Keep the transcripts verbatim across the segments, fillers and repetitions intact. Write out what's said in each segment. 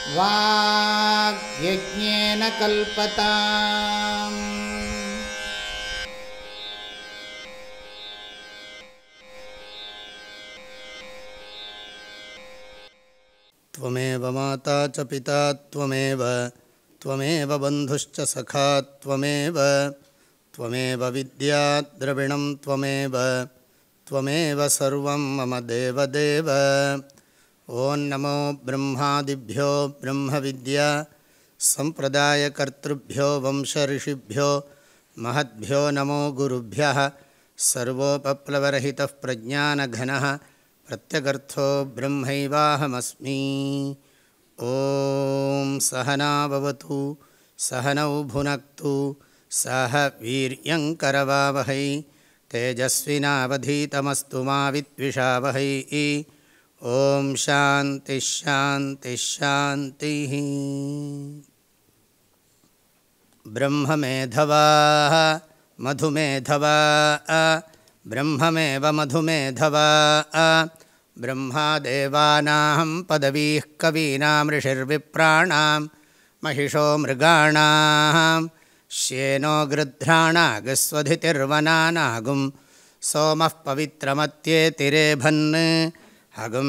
வாக்யஜ்ஞேன கல்பதாம். த்வமேவ மாதா ச பிதா த்வமேவ த்வமேவ பந்துஷ்ச சகா த்வமேவ த்வமேவ வித்யா த்ரவிணம் த்வமேவ த்வமேவ சர்வம் மம தேவதேவ. ஓம் நமோ பிரம்மாதிப்யோ பிரம்ம வித்யா சம்பிரதாயகர்த்ருப்யோ வம்சரிஷிப்யோ மஹத்யோ நமோ குருப்யः. சர்வோபப்ளவரஹிதः பிரஜானகணः பிரத்யகர்த்தோ பிரம்மைவாஹமஸ்மி. ஓம் சஹனா பவது சஹனௌ புனக்து சஹ வீர்யங்கரவாவஹை தேஜஸ்வினாவதீதமஸ்து மா வித்விஷாவஹை. ஓம் சாந்தி ஷாந்தி ஷாந்தி. பிரம்மமேதவாः மதுமேதவாः பிரம்மமேவ மதுமேதவாः. பிரம்மாதேவானாம் பதவீः கவீனாம் ரிஷிர்விப்ராணாம் மஹிஷோ மிருகாணாம் ஷ்யேனோ கிருத்ராணாகஸ்வதிர்வனாநாகும் சோமः பவித்ரமத்யேதிரேபன் ஹகும்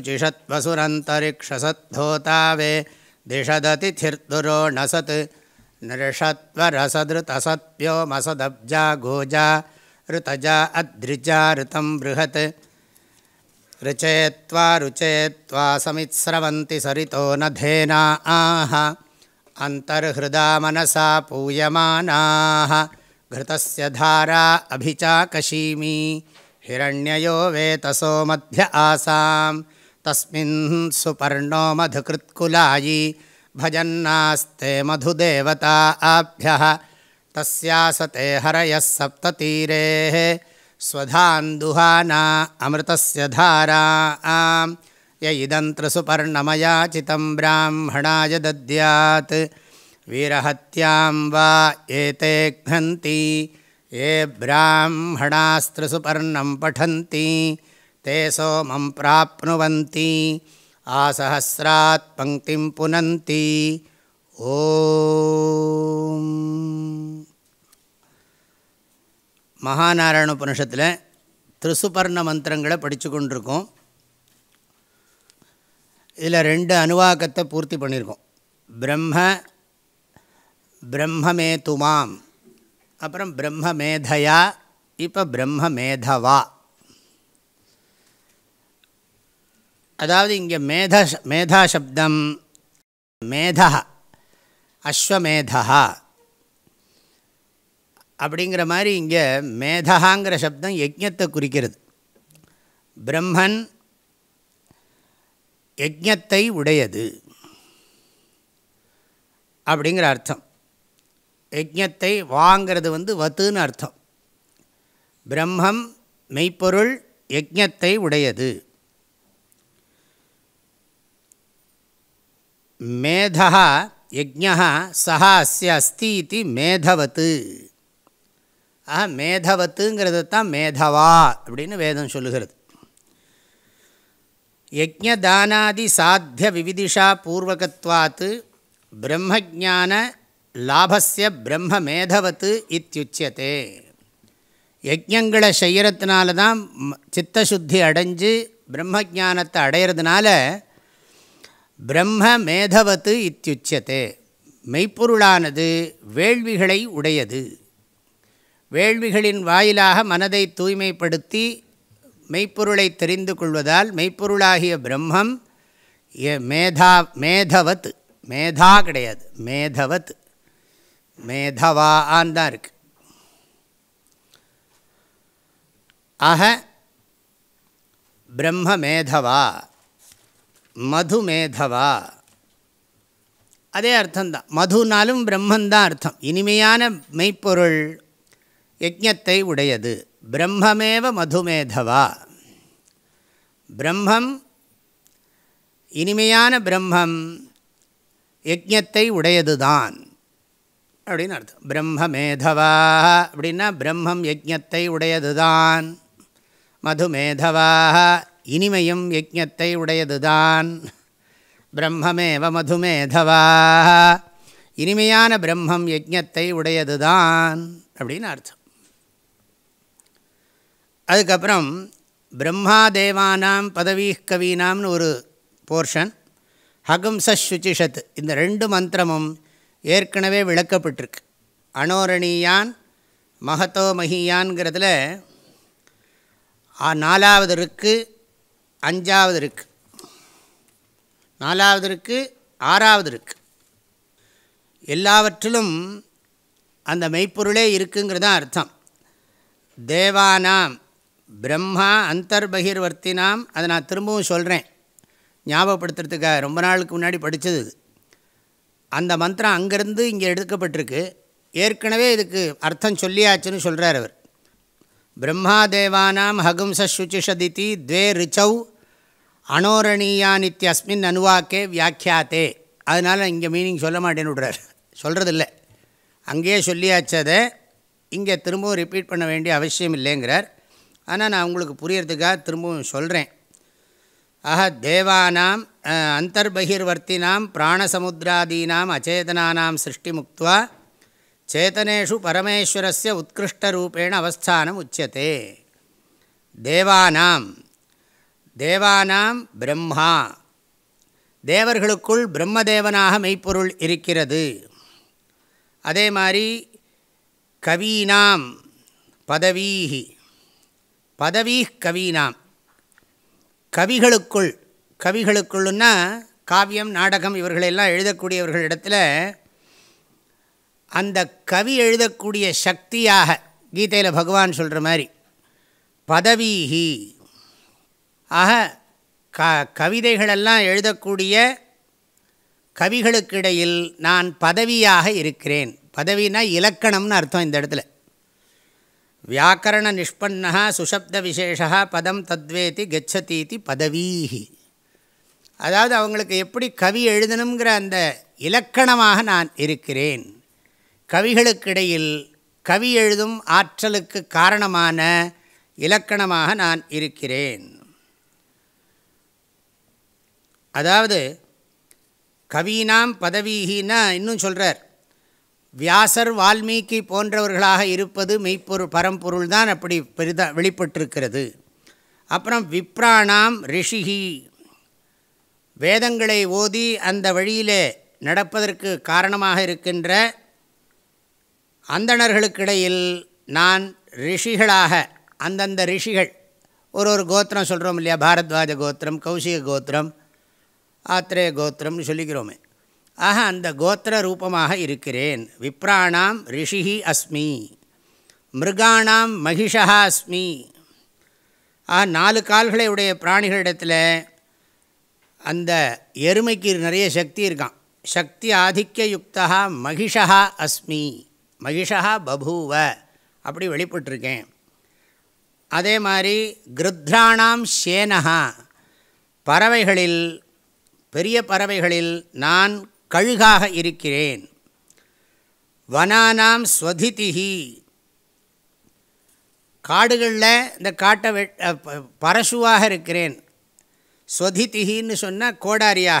சஷ்யுச்சிஷத்வசுரந்தரிக்ஷசத்தோதாவே திஷததிதிர்துரோ நசத் நிருஷத்வரசதிருதசத்யோ மசதப்ஜா கோஜா ருதஜா அத்ரிஜா ருதம் ப்ருஹத் ருச்சேத்வா ருச்சேத்வா சமித்ஸ்ரவந்தி சரிதோ நதேனா ஆஹ அந்தர்ஹ்ருதா மனசா பூயமானாஹ घृतस्य धारा अभिचाकशीमि हिरण्ययो वेतसो मध्य आसाम् तस्मिन् सुपर्णो मधुकृत्कुलायि भजन्नास्ते मधुदेवता आभ्यः तस्यासते हरयः सप्ततीरेः स्वधान्दुहाना अमृतस्य धाराम् य इदन्त्रसुपर्णमयाचितं ब्राह्मणाय दद्यात् वीरहत्यां वा एते घ्नन्ति ये ब्राह्मणास्त्रसुपर्णं पठन्ति ते सोमं प्राप्नुवन्ति आसहस्रात् पङ्क्तिं पुनन्ति. ஓம். மகாநாராயண உபனிஷத்தில் திருசுபர்ண மந்திரங்களை படித்து கொண்டிருக்கோம். இதில் ரெண்டு அனுவாக்கத்தை பூர்த்தி பண்ணியிருக்கோம். பிரம்ம பிரம்மமேதுமாம், அப்புறம் பிரம்மமேதயா, இப்போ பிரம்மமேதவா. அதாவது இங்கே மேத மேதா சப்தம் மேதா அஸ்வமேதா அப்படிங்கிற மாதிரி இங்கே மேதகாங்கிற சப்தம் யஜ்ஞத்தை குறிக்கிறது. பிரம்மன் யஜ்ஞத்தை உடையது அப்படிங்கிற அர்த்தம். யஜ்ஞத்தை வாங்கிறது வந்து வத்துன்னு அர்த்தம். பிரம்மம் மெய்ப்பொருள் யஜ்ஞத்தை உடையது. மேதா யஜ்ஞா சஹா அஸ்ய அஸ்தி இதி மேதவத்து. ஆஹா, மேதவத்துங்கிறது தான் மேதவா அப்படின்னு வேதம் சொல்லுகிறது. யஜ்ஞதானாதி சாத்திய விவிதிஷா பூர்வகத்வாத் பிரம்மஜான லாபஸ்ய பிரம்ம மேதவத்து இத்யுச்சியதே. யஜ்ஞங்களை செய்கிறதுனால தான் சித்தசுத்தி அடைஞ்சு பிரம்மஜானத்தை அடையிறதுனால பிரம்ம மேதவத்து இத்யுச்சியதே. மெய்ப்பொருளானது வேள்விகளை உடையது. வேள்விகளின் வாயிலாக மனதை தூய்மைப்படுத்தி மெய்ப்பொருளை தெரிந்து கொள்வதால் மெய்ப்பொருளாகிய பிரம்மம் மேதா மேதவத், மேதா கிடையாது, மேதவத், மேதவான் தான் இருக்கு. ஆக பிரம்ம மேதவா, மது மேதவா அதே அர்த்தம்தான். மதுனாலும் பிரம்மந்தான் அர்த்தம். இனிமையான மெய்ப்பொருள் யஜ்ஞத்தை உடையது. பிரம்மமேவ மதுமேதவா. பிரம்மம், இனிமையான பிரம்மம் யஜ்ஞத்தை உடையதுதான் அப்படின்னு அர்த்தம். பிரம்மமேதவா அப்படின்னா பிரம்மம் யஜ்ஞத்தை உடையதுதான். மதுமேதவா இனிமையும் யஜ்ஞத்தை உடையதுதான். பிரம்மமேவ மதுமேதவா, இனிமையான பிரம்மம் யஜ்ஞத்தை உடையதுதான் அப்படின்னு அர்த்தம். அதுக்கப்புறம் பிரம்மா தேவானாம் பதவீ கவீனாம்னு ஒரு போர்ஷன், ஹகும்சுச்சிஷத், இந்த ரெண்டு மந்திரமும் ஏற்கனவே விளக்கப்பட்டிருக்கு. அனோரணீயான் மகத்தோ மகியான்கிறதுல நாலாவது இருக்கு, அஞ்சாவது இருக்கு, நாலாவது இருக்கு, ஆறாவது இருக்கு. எல்லாவற்றிலும் அந்த மெய்ப்பொருளே இருக்குங்கிறதான் அர்த்தம். தேவானாம் பிரம்மா அந்தர்பகிர்வர்த்தினாம், அதை நான் திரும்பவும் சொல்கிறேன் ஞாபகப்படுத்துறதுக்காக, ரொம்ப நாளுக்கு முன்னாடி படித்தது. அந்த மந்திரம் அங்கேருந்து இங்கே எடுக்கப்பட்டிருக்கு. ஏற்கனவே இதுக்கு அர்த்தம் சொல்லியாச்சுன்னு சொல்கிறார் அவர். பிரம்மா தேவானாம் ஹகும்சுச்சிஷதிதி த்வே ரிச்சௌ அனோரணீயானித்யஸ்மின் அனுவாக்கே வியாக்கியாத்தே. அதனால் இங்கே மீனிங் சொல்ல மாட்டேன்னு விடுறார், சொல்கிறதில்லை. அங்கேயே சொல்லியாச்சதை இங்கே திரும்பவும் ரிப்பீட் பண்ண வேண்டிய அவசியம் இல்லைங்கிறார். ஆனால் நான் உங்களுக்கு புரியறதுக்காக திரும்பவும் சொல்கிறேன். ஆஹ, தேவானாம் அந்தர்பகிர்வர்த்தினாம் பிராணசமுத்திராதீனாம் அச்சேதனானாம் சிருஷ்டி முக்த்வா சேதனேஷு பரமேஸ்வரஸ்ய உத்கிருஷ்டரூபேண அவஸ்தானம் உச்சியதே. தேவானாம், தேவானாம் பிரம்மா, தேவர்களுக்குள் பிரம்மதேவனாக மெய்ப்பொருள் இருக்கிறது. அதே மாதிரி கவீனாம் பதவீஹி, பதவீ கவீனாம், கவிகளுக்குள், கவிகளுக்குள்னா காவியம் நாடகம் இவர்களெல்லாம் எழுதக்கூடியவர்களிடத்தில் அந்த கவி எழுதக்கூடிய சக்தியாக, கீதையில் பகவான் சொல்கிற மாதிரி பதவீஹி, ஆக க கவிதைகளெல்லாம் எழுதக்கூடிய கவிகளுக்கிடையில் நான் பதவியாக இருக்கிறேன். பதவினா இலக்கணம்னு அர்த்தம் இந்த இடத்துல. வியாக்கரண நிஷ்பன்னா சுஷப்த விசேஷா பதம் தத்வேதி கச்சதீதி பதவீஹி. அதாவது அவங்களுக்கு எப்படி கவி எழுதணுங்கிற அந்த இலக்கணமாக நான் இருக்கிறேன். கவிகளுக்கிடையில் கவி எழுதும் ஆற்றலுக்கு காரணமான இலக்கணமாக நான் இருக்கிறேன். அதாவது கவீனாம் பதவீஹின்னா இன்னும் சொல்கிறார், வியாசர் வால்மீகி போன்றவர்களாக இருப்பது மெய்ப்பொருள் பரம்பொருள் தான் அப்படி பெரிதாக வெளிப்பட்டிருக்கிறது. அப்புறம் விப்ராணாம் ரிஷிஹி, வேதங்களை ஓதி அந்த வழியிலே நடப்பதற்கு காரணமாக இருக்கின்ற அந்தணர்களுக்கிடையில் நான் ரிஷிகளாக, அந்தந்த ரிஷிகள் ஒரு ஒரு கோத்திரம் சொல்கிறோம் இல்லையா, பாரத்வாஜ கோத்திரம், கௌசிக கோத்திரம், ஆத்ரேய கோத்திரம்னு சொல்லிக்கிறோமே. ஆக அந்த கோத்திர ரூபமாக இருக்கிறேன். விப்ராணாம் ரிஷிஹி அஸ்மி, மிருகாணாம் மகிஷா அஸ்மி. ஆக நாலு கால்களை உடைய பிராணிகளிடத்தில் அந்த எருமைக்கு நிறைய சக்தி இருக்கான். சக்தி ஆதிக்க யுக்தா மகிஷா அஸ்மி, மகிஷா பபூவ, அப்படி வெளிப்பட்டிருக்கேன். அதே மாதிரி கிருத்ராணாம் சேனஹா, பறவைகளில் பெரிய பறவைகளில் நான் கழுகாக இருக்கிறேன். வனானாம் ஸ்வதிதிஹி, காடுகளில் இந்த காட்டை வெ பரசுவாக இருக்கிறேன். ஸ்வதிதிஹின்னு சொன்னால் கோடாரியாக.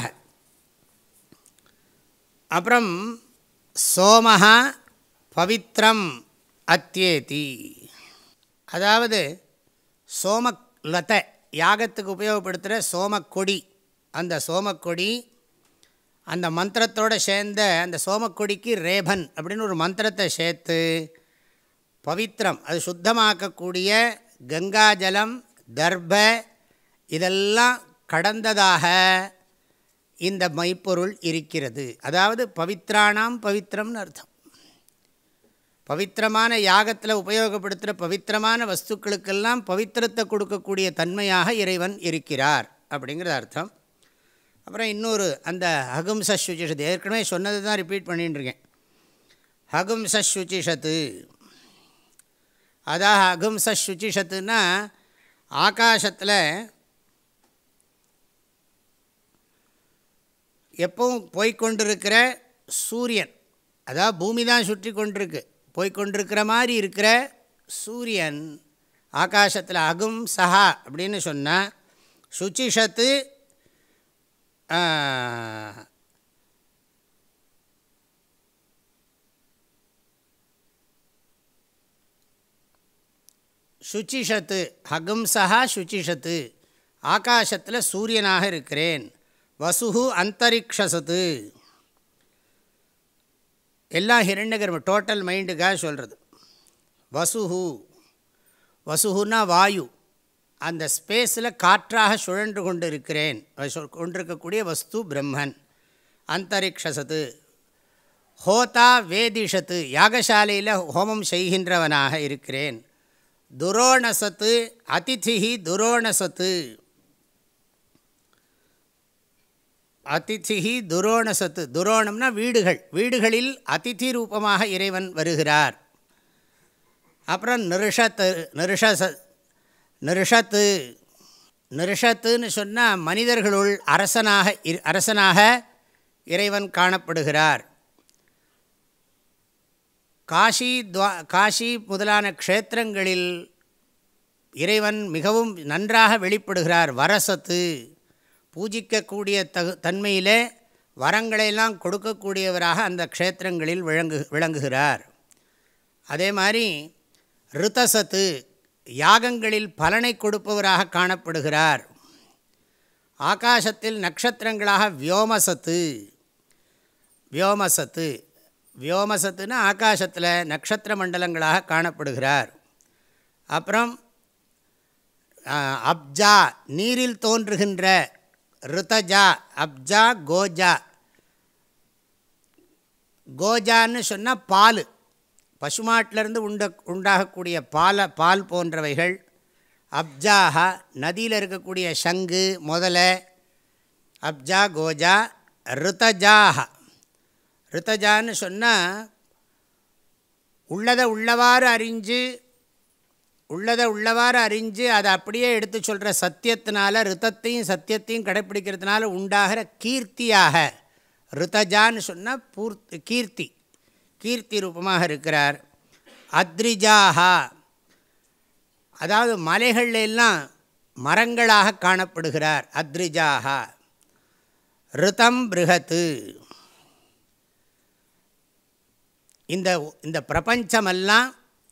அப்புறம் சோமஹா பவித்ரம் அத்தியேதி, அதாவது சோமலத்தை யாகத்துக்கு உபயோகப்படுத்துகிற சோமக்கொடி, அந்த சோமக்கொடி அந்த மந்திரத்தோடு சேர்ந்த அந்த சோமக்கொடிக்கு ரேபன் அப்படின்னு ஒரு மந்திரத்தை சேர்த்து பவித்ரம், அது சுத்தமாக்கக்கூடிய கங்காஜலம், தர்ப இதெல்லாம் கடந்ததாக இந்த மைப்பொருள் இருக்கிறது. அதாவது பவித்ராணாம் பவித்ரம்னு அர்த்தம். பவித்திரமான யாகத்தில் உபயோகப்படுத்துகிற பவித்திரமான வஸ்துக்களுக்கெல்லாம் பவித்திரத்தை கொடுக்கக்கூடிய தன்மையாக இறைவன் இருக்கிறார் அப்படிங்கிறது அர்த்தம். அப்புறம் இன்னொரு அந்த ஹகும்சுச்சிஷத்து, ஏற்கனவே சொன்னது தான் ரிப்பீட் பண்ணிட்டு இருக்கேன். ஹகும்சுச்சிஷத்து, அதாக ஹகும்சுச்சிஷத்துன்னா ஆகாசத்தில் எப்பவும் போய்கொண்டிருக்கிற சூரியன், அதாவது பூமி தான் சுற்றி கொண்டிருக்கு, போய்கொண்டிருக்கிற மாதிரி இருக்கிற சூரியன் ஆகாசத்தில் அகும் சஹா அப்படின்னு சொன்னால் சுச்சிஷத்து சுச்சிஷத்து ஹகும்சா சுச்சிஷத்து ஆகாசத்தில் சூரியனாக இருக்கிறேன். வசுஹு அந்தரிக்ஷசத்து எல்லாம் ஹிரண்யகர்ம டோட்டல் மைண்டுக்காக சொல்கிறது. வசுஹு வசுஹுன்னா வாயு, அந்த ஸ்பேஸில் காற்றாக சுழன்று கொண்டு இருக்கிறேன், கொண்டிருக்கக்கூடிய வஸ்து பிரம்மன். அந்தரிக்ஷசத்து ஹோதா வேதிஷத்து யாகசாலையில் ஹோமம் செய்கின்றவனாக இருக்கிறேன். துரோணசத்து அதிதிஹி துரோணசத்து அதிதிஹி துரோணசத்து துரோணம்னா வீடுகள், வீடுகளில் அதிதி ரூபமாக இறைவன் வருகிறார். அப்புறம் நிருஷத்து நிருஷச நிருஷத்து நிருஷத்துன்னு சொன்னால் மனிதர்களுள் அரசனாக அரசனாக இறைவன் காணப்படுகிறார். காஷி துவா காஷி முதலான க்ஷேத்திரங்களில் இறைவன் மிகவும் நன்றாக வெளிப்படுகிறார். வரசத்து பூஜிக்கக்கூடிய தகு தன்மையிலே வரங்களையெல்லாம் கொடுக்கக்கூடியவராக அந்த க்ஷேத்திரங்களில் விளங்கு விளங்குகிறார். அதே மாதிரி ரிதசத்து யாகங்களில் பலனை கொடுப்பவராக காணப்படுகிறார். ஆகாசத்தில் நட்சத்திரங்களாக வியோமசத்து வியோமசத்து வியோமசத்துன்னா ஆகாசத்தில் நட்சத்திர மண்டலங்களாக காணப்படுகிறார். அப்புறம் அப்ஜா நீரில் தோன்றுகின்ற ருதஜா அப்ஜா கோஜா கோஜான்னு சொன்னால் பால், பசுமாட்டிலிருந்து உண்ட உண்டாகக்கூடிய பால பால் போன்றவைகள். அப்ஜாஹா நதியில் இருக்கக்கூடிய சங்கு முதலை அப்ஜா கோஜா. ருதஜாஹா ரித்தஜான்னு சொன்னால் உள்ளதை உள்ளவாறு அறிஞ்சு உள்ளதை உள்ளவாறு அறிஞ்சு அதை அப்படியே எடுத்து சொல்கிற சத்தியத்தினால ரித்தத்தையும் சத்தியத்தையும் கடைப்பிடிக்கிறதுனால உண்டாகிற கீர்த்தியாக ரித்தஜான்னு சொன்னால் பூர்த்தி கீர்த்தி கீர்த்தி ரூபமாக இருக்கிறார். அத்ரிஜாஹா அதாவது மலைகள் எல்லாம் மரங்களாக காணப்படுகிறார். அத்ரிஜாஹா. ரிதம் பிருகத்து இந்த இந்த பிரபஞ்சமெல்லாம்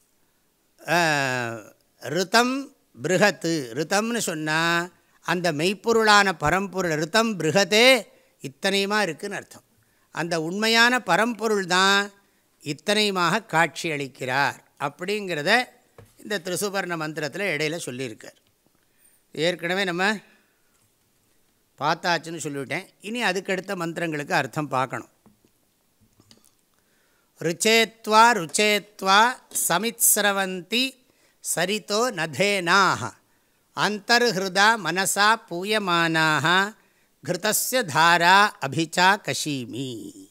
ரிதம் பிருகத்து. ரிதம்னு சொன்னால் அந்த மெய்ப்பொருளான பரம்பொருள். ரிதம் பிருகத்தே இத்தனையுமா இருக்குதுன்னு அர்த்தம். அந்த உண்மையான பரம்பொருள் தான் இத்தனையுமாக காட்சி அளிக்கிறார் அப்படிங்கிறத இந்த திரிசுபர்ண மந்திரத்தில் இடையில சொல்லியிருக்கார். ஏற்கனவே நம்ம பார்த்தாச்சுன்னு சொல்லிவிட்டேன். இனி அதுக்கடுத்த மந்திரங்களுக்கு அர்த்தம் பார்க்கணும். ருச்சேத்வா ருச்சேத்வா சமித்ஸ்ரவந்தி சரிதோ நதேனாஹ அந்தர்ஹிருதா மனசா பூயமானாஹ கிருதஸ்ய தாரா அபிச்சா கஷீமி.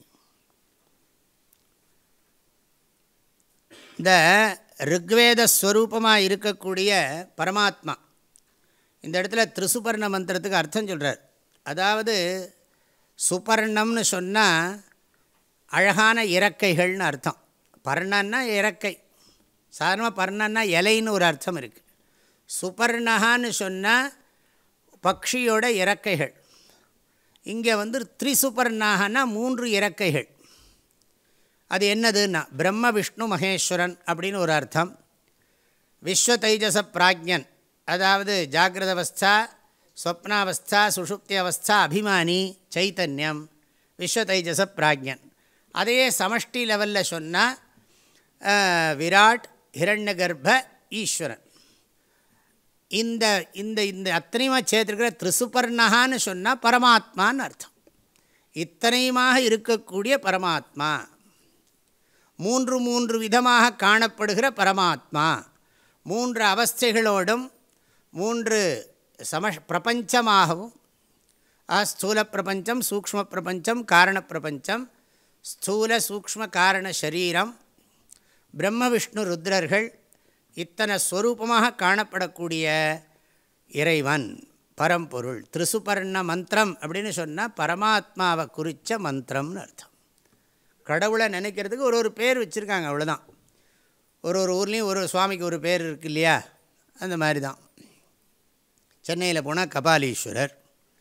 இந்த ருக்வேத ஸ்வரூபமாக இருக்கக்கூடிய பரமாத்மா இந்த இடத்துல திரிசுபர்ண மந்திரத்துக்கு அர்த்தம் சொல்கிறார். அதாவது சுபர்ணம்னு சொன்னால் அழகான இறக்கைகள்னு அர்த்தம். பர்ணன்னா இறக்கை, சாதாரணமாக பர்ணன்னா இலைன்னு ஒரு அர்த்தம் இருக்குது. சுபர்ணகான்னு சொன்னால் பக்ஷியோட இறக்கைகள். இங்கே வந்து த்ரிசுபர்ணாகனா மூன்று இறக்கைகள். அது என்னதுன்னா பிரம்ம விஷ்ணு மகேஸ்வரன் அப்படின்னு ஒரு அர்த்தம். விஸ்வ தைஜச பிராஜ்ஞன், அதாவது ஜாகிரத அவஸ்தா, ஸ்வப்னாவஸ்தா, சுஷுப்தி அவஸ்தா, அபிமானி சைத்தன்யம், விஸ்வ தைஜச பிராஜ்ஞன். அதையே சமஷ்டி லெவலில் சொன்னால் விராட், ஹிரண்யகர்ப்ப, ஈஸ்வரன். இந்த இந்த இந்த அத்தனையுமா சேர்த்துருக்கிற திரிசுபர்ணகான்னு சொன்னால் பரமாத்மான்னு அர்த்தம். இத்தனையுமாக இருக்கக்கூடிய பரமாத்மா, மூன்று மூன்று விதமாக காணப்படுகிற பரமாத்மா, மூன்று அவஸ்தைகளோடும் மூன்று சம பிரபஞ்சமாகவும், ஸ்தூல பிரபஞ்சம், சூக்ஷ்ம பிரபஞ்சம், காரண பிரபஞ்சம், ஸ்தூல சூக்ஷ்ம காரண சரீரம், பிரம்ம விஷ்ணு ருத்ரர்கள், இத்தனை ஸ்வரூபமாக காணப்படக்கூடிய இறைவன் பரம்பொருள். திரிசுபர்ண மந்திரம் அப்படின்னு சொன்னால் பரமாத்மாவை குறித்த மந்திரம்னு அர்த்தம். கடவுளை நினைக்கிறதுக்கு ஒரு ஒரு பேர் வச்சுருக்காங்க, அவ்வளோதான். ஒரு ஒரு ஊர்லேயும் ஒரு சுவாமிக்கு ஒரு பேர் இருக்குது இல்லையா, அந்த மாதிரி தான். சென்னையில் போனால் கபாலீஸ்வரர்,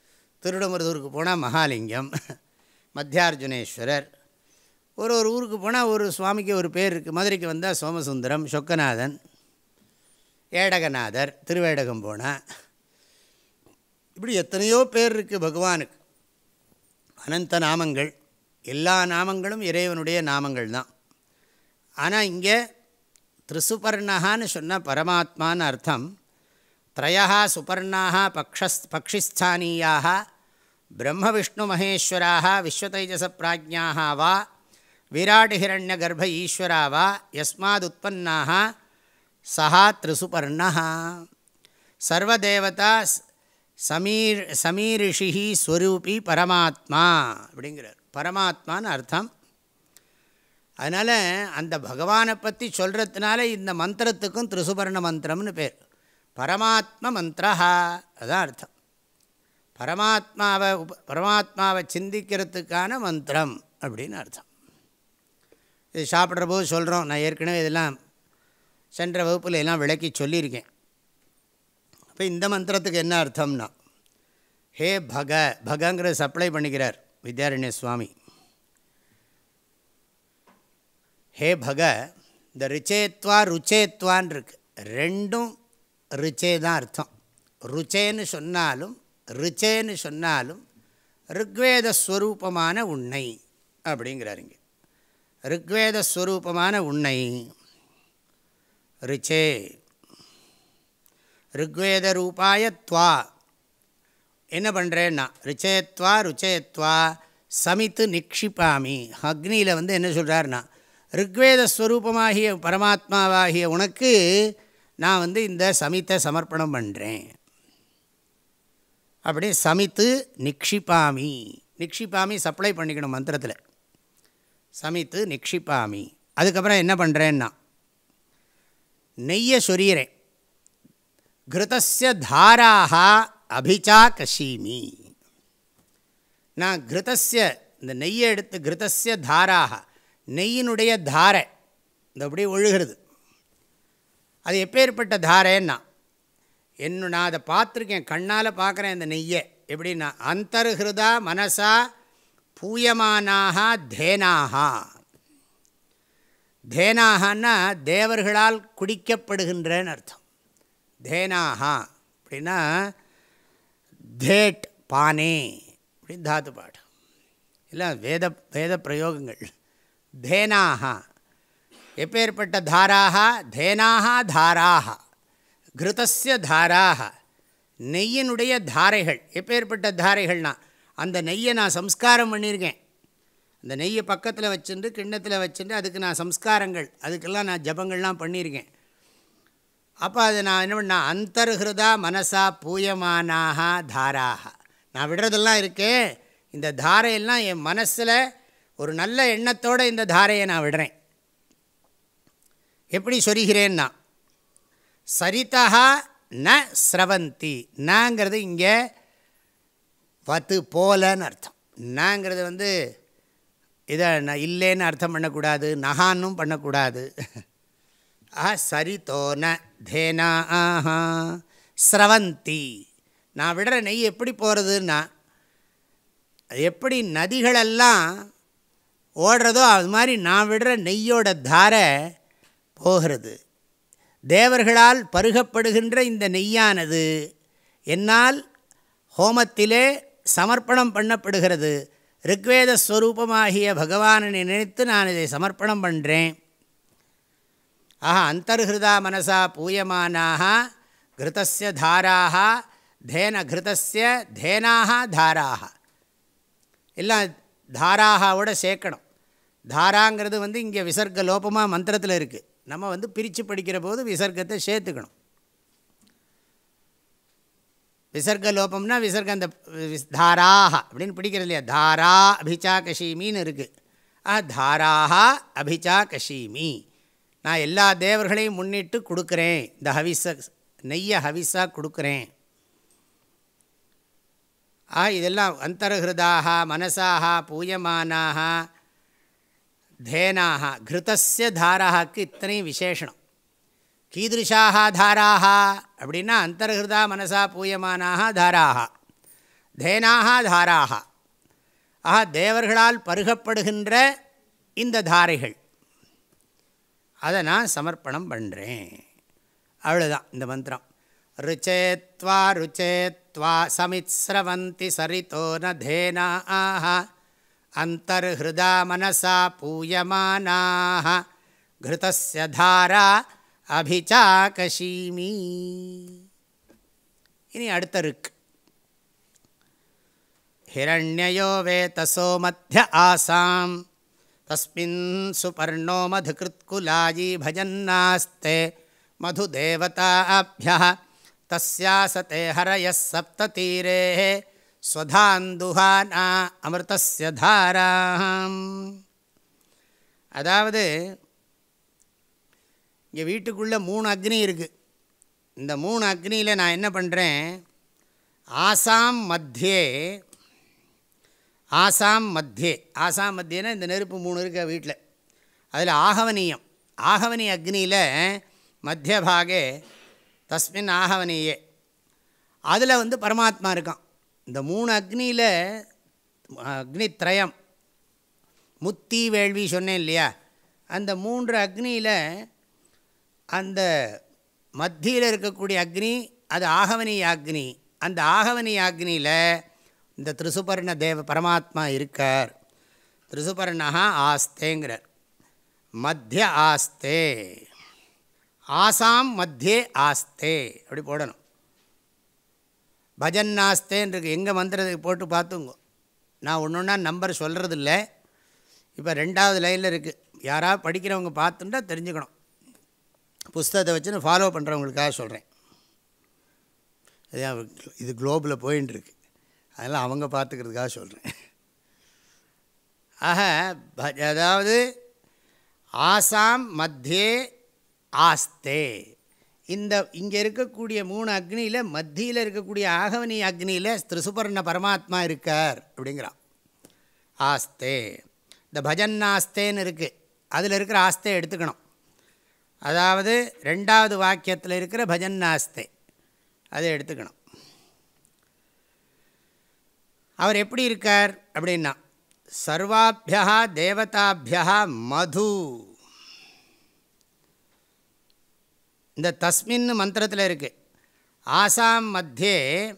திருடமருதூருக்கு போனால் மகாலிங்கம், மத்தியார்ஜுனேஸ்வரர். ஒரு ஒரு ஊருக்கு போனால் ஒரு சுவாமிக்கு ஒரு பேர் இருக்குது. மதுரைக்கு வந்தால் சோமசுந்தரம், சொக்கநாதன், ஏடகநாதர், திருவேடகம் போனால் இப்படி எத்தனையோ பேர் இருக்குது பகவானுக்கு. அனந்த நாமங்கள், எல்லா நாமங்களும் இறைவனுடைய நாமங்கள் தான். ஆனால் இங்கே திரிசுபர்ணகான்னு சொன்னால் பரமாத்மான்னு அர்த்தம். த்ரயா சுபர்ணாக பக்ஷஸ் பக்ஷிஸ்தானீயாக பிரம்ம விஷ்ணு மகேஸ்வராக விஸ்வதைஜச பிராஜ்ஞாக வா விராட் ஹிரண்ய கர்ப்ப ஈஸ்வரா வா யஸ்மாத் உற்பன்னாக சஹா திரிசுபர்ணः. சர்வதேவதா சமீர் சமீரிஷி ஸ்வரூபி பரமாத்மா அப்படிங்கிறார். பரமாத்மான்னு அர்த்தம். அதனால் அந்த பகவானை பற்றி சொல்கிறதுனால இந்த மந்திரத்துக்கும் திரிசுபர்ண மந்திரம்னு பேர். பரமாத்ம மந்திரா அதுதான் அர்த்தம். பரமாத்மாவை உப பரமாத்மாவை சிந்திக்கிறதுக்கான மந்திரம் அப்படின்னு அர்த்தம். இது சாப்பிட்ற போது சொல்கிறோம். நான் ஏற்கனவே இதெல்லாம் சென்ற வகுப்பில் எல்லாம் விளக்கி சொல்லியிருக்கேன். அப்போ இந்த மந்திரத்துக்கு என்ன அர்த்தம்னா, ஹே பக, பகங்கிறத சப்ளை பண்ணிக்கிறார் வித்யாரண்ய சுவாமி. ஹே பக, இந்த ரிச்சேத்வா ருச்சேத்வான் இருக்கு, ரெண்டும் ரிச்சே தான் அர்த்தம். ருச்சேன்னு சொன்னாலும் ரிச்சேன்னு சொன்னாலும் ருக்வேதஸ்வரூபமான உன்னை அப்படிங்கிறார். இங்கே ருக்வேதஸ்வரூபமான உன்னை ரிச்சே, ருக்வேத ரூபாய த்வா என்ன பண்ணுறேன்னா ரிச்சேத்வா ருச்சேத்வா சமித்து நிக்ஷிப்பாமி. அக்னியில் வந்து என்ன சொல்கிறார்னா, ருக்வேதஸ்வரூபமாகிய பரமாத்மாவாகிய உனக்கு நான் வந்து இந்த சமித்தை சமர்ப்பணம் பண்ணுறேன். அப்படி சமித்து நிக்ஷிப்பாமி, நிக்ஷிப்பாமி சப்ளை பண்ணிக்கணும் மந்திரத்தில். சமித்து நிக்ஷிப்பாமி. அதுக்கப்புறம் என்ன பண்ணுறேன்னா நெய்யை சொரியிறேன். கிருதஸ்ய தாராக அபிச்சா கஷீமி. நான் கிருதஸ்ய இந்த நெய்யை எடுத்து, கிருதஸ்ய தாராக நெய்யினுடைய தாரை இந்த அப்படியே ஒழுகிறது. அது எப்பேற்பட்ட தாரேன்னா, என்ன நான் அதை பார்த்துருக்கேன், கண்ணால் பார்க்குறேன். இந்த நெய்யை எப்படின்னா அந்தர்ஹிருதா மனசா பூயமானாக தேனாகா. தேனாகனா தேவர்களால் குடிக்கப்படுகின்றன்னு அர்த்தம். தேனாகா அப்படின்னா தேட் பானே அப்படின்னு தாத்து பாடம் இல்லை, வேத வேத பிரயோகங்கள். தேனாகா எப்பேற்பட்ட தாராக, தேனாக தாராக, கிருதஸ்ய தாராக நெய்யினுடைய தாரைகள். எப்பேற்பட்ட தாரைகள்னால் அந்த நெய்யை நான் சம்ஸ்காரம் பண்ணியிருக்கேன். அந்த நெய்யை பக்கத்தில் வச்சுட்டு கிண்ணத்தில் வச்சுட்டு அதுக்கு நான் சம்ஸ்காரங்கள், அதுக்கெல்லாம் நான் ஜபங்கள்லாம் பண்ணியிருக்கேன். அப்போ அது நான் என்ன பண்ணேன், அந்தர்ஹிருதா மனசா பூயமானாக தாராக. நான் விடுறதெல்லாம் இருக்கேன், இந்த தாரையெல்லாம் என் மனசில் ஒரு நல்ல எண்ணத்தோடு இந்த தாரையை நான் விடுறேன். எப்படி சொரிகிறேன்னா சரிதா ந ஸ்ரவந்தி. நாங்கிறது இங்கே வத்து போலன்னு அர்த்தம். நாங்கிறது வந்து இதை நான் இல்லைன்னு அர்த்தம் பண்ணக்கூடாது, நகான்னும் பண்ணக்கூடாது. ஆ சரிதோன தேனா ஆஹா ஸ்ரவந்தி. நான் விடுற நெய் எப்படி போகிறதுன்னா, எப்படி நதிகளெல்லாம் ஓடுறதோ அது மாதிரி நான் விடுற நெய்யோட தாரை போகிறது. தேவர்களால் பருகப்படுகின்ற இந்த நெய்யானது என்னால் ஹோமத்திலே சமர்ப்பணம் பண்ணப்படுகிறது. ரிக்வேத ஸ்வரூபமாகிய பகவானை நினைத்து நான் இதை சமர்ப்பணம் பண்ணுறேன். ஆஹா அந்தர்ஹிருதா மனசா பூயமானாக கிருதஸ்ய தாராக தேன கிருதஸ்ய தேனாக தாராக எல்லாம் தாராகவோட சேர்க்கணும். தாராங்கிறது வந்து இங்கே விசர்க்க லோபமாக மந்திரத்தில் இருக்குது. நம்ம வந்து பிரித்து படிக்கிற போது விசர்க்கத்தை சேர்த்துக்கணும். விசர்க்க லோபம்னா விசர்க்க அந்த தாராக அப்படின்னு பிடிக்கிறது இல்லையா, தாரா அபிச்சா கஷீமின்னு இருக்குது. ஆ தாராக அபிச்சா கஷீமி. நான் எல்லா தேவர்களையும் முன்னிட்டு கொடுக்குறேன், இந்த ஹவிஸை நெய்யை ஹவிஸாக கொடுக்குறேன். ஆ இதெல்லாம் அந்தர்ஹிருதாக மனசாக பூயமானாக தேனாக கிருதஸ்ய தாராக்கு இத்தனையும் விசேஷனம். கீதிருஷாக தாராக அப்படின்னா அந்தர்ஹிருதா மனசா பூயமானாக தாராக. தேனாக தாராக, ஆஹா தேவர்களால் பருகப்படுகின்ற இந்த தாரைகள், அதை நான் சமர்ப்பணம் பண்ணுறேன். அவ்வளோதான் இந்த மந்திரம். ருச்சேத்வா ருச்சேத்வா சமித்ஸ்ரவந்தி சரிதோ ந தேனாஹ அந்தர்ஹிருதா மனசா பூயமானாஹ கிருதஸ்ய தாரா அபிசாகஷீமி. இனி அடுத்த ருக்கு. ஹிரண்யயோ வேதசோ மத்ய ஆசாம் தஸ்மின் சுபர்ணோ மதுகிருத்குலாயி பஜன்னாஸ்தே மதுதேவதாப்யः தஸ்யாசதே ஹரயः சப்ததீரே ஸ்வதாந்துஹானா அமிர்தஸ்ய தாராம். அதாவது இங்கே வீட்டுக்குள்ளே மூணு அக்னி இருக்குது. இந்த மூணு அக்னியில் நான் என்ன பண்ணுறேன், ஆசாம் மத்தியே, ஆசாம் மத்தியே, ஆசாம் மத்தியனா இந்த நெருப்பு மூணு இருக்கா வீட்டில், அதில் ஆகவனியம், ஆகவனி அக்னியில் மத்திய பாகே தஸ்மின் ஆகவனியே, அதில் வந்து பரமாத்மா இருக்கான். இந்த மூணு அக்னியில் அக்னித்ரயம், முத்தி வேள்வி சொன்னேன் இல்லையா, அந்த மூன்று அக்னியில் அந்த மத்தியில் இருக்கக்கூடிய அக்னி அது ஆகவனி அக்னி. அந்த ஆகவனி அக்னியில் இந்த திரிசுபர்ண தேவ பரமாத்மா இருக்கார். திரிசுபர்ணா ஆஸ்தேங்கிறார். மத்திய ஆஸ்தே, ஆசாம் மத்தியே ஆஸ்தே அப்படி போடணும். பஜன்னாஸ்தேன்னு இருக்குது. எங்கே மந்திரத்துக்கு போட்டு பார்த்துங்க. நான் ஒன்று ஒன்றா நம்பர் சொல்கிறதில்ல. இப்போ ரெண்டாவது லைனில் இருக்குது. யாராவது படிக்கிறவங்க பார்த்துட்டா தெரிஞ்சுக்கணும். புஸ்தகத்தை வச்சு நான் ஃபாலோ பண்ணுறவங்களுக்காக சொல்கிறேன். இது குளோபில் போயின்னு இருக்கு, அதெல்லாம் அவங்க பார்த்துக்கிறதுக்காக சொல்கிறேன். ஆக அதாவது ஆசாம் மத்தியே ஆஸ்தே, இந்த இங்கே இருக்கக்கூடிய மூணு அக்னியில் மத்தியில் இருக்கக்கூடிய ஆகவனி அக்னியில் திரிசுபர்ண பரமாத்மா இருக்கார் அப்படிங்கிறான். ஆஸ்தே, இந்த பஜன்னாஸ்தேன்னு இருக்குது, அதில் இருக்கிற ஆஸ்தே எடுத்துக்கணும். அதாவது ரெண்டாவது வாக்கியத்தில் இருக்கிற பஜன்னாஸ்தே அதை எடுத்துக்கணும். அவர் எப்படி இருக்கார் அப்படின்னா, சர்வாபியா தேவதாபியா மது, இந்த தஸ்மின் மந்திரத்தில் இருக்குது. ஆசாம் மத்தியே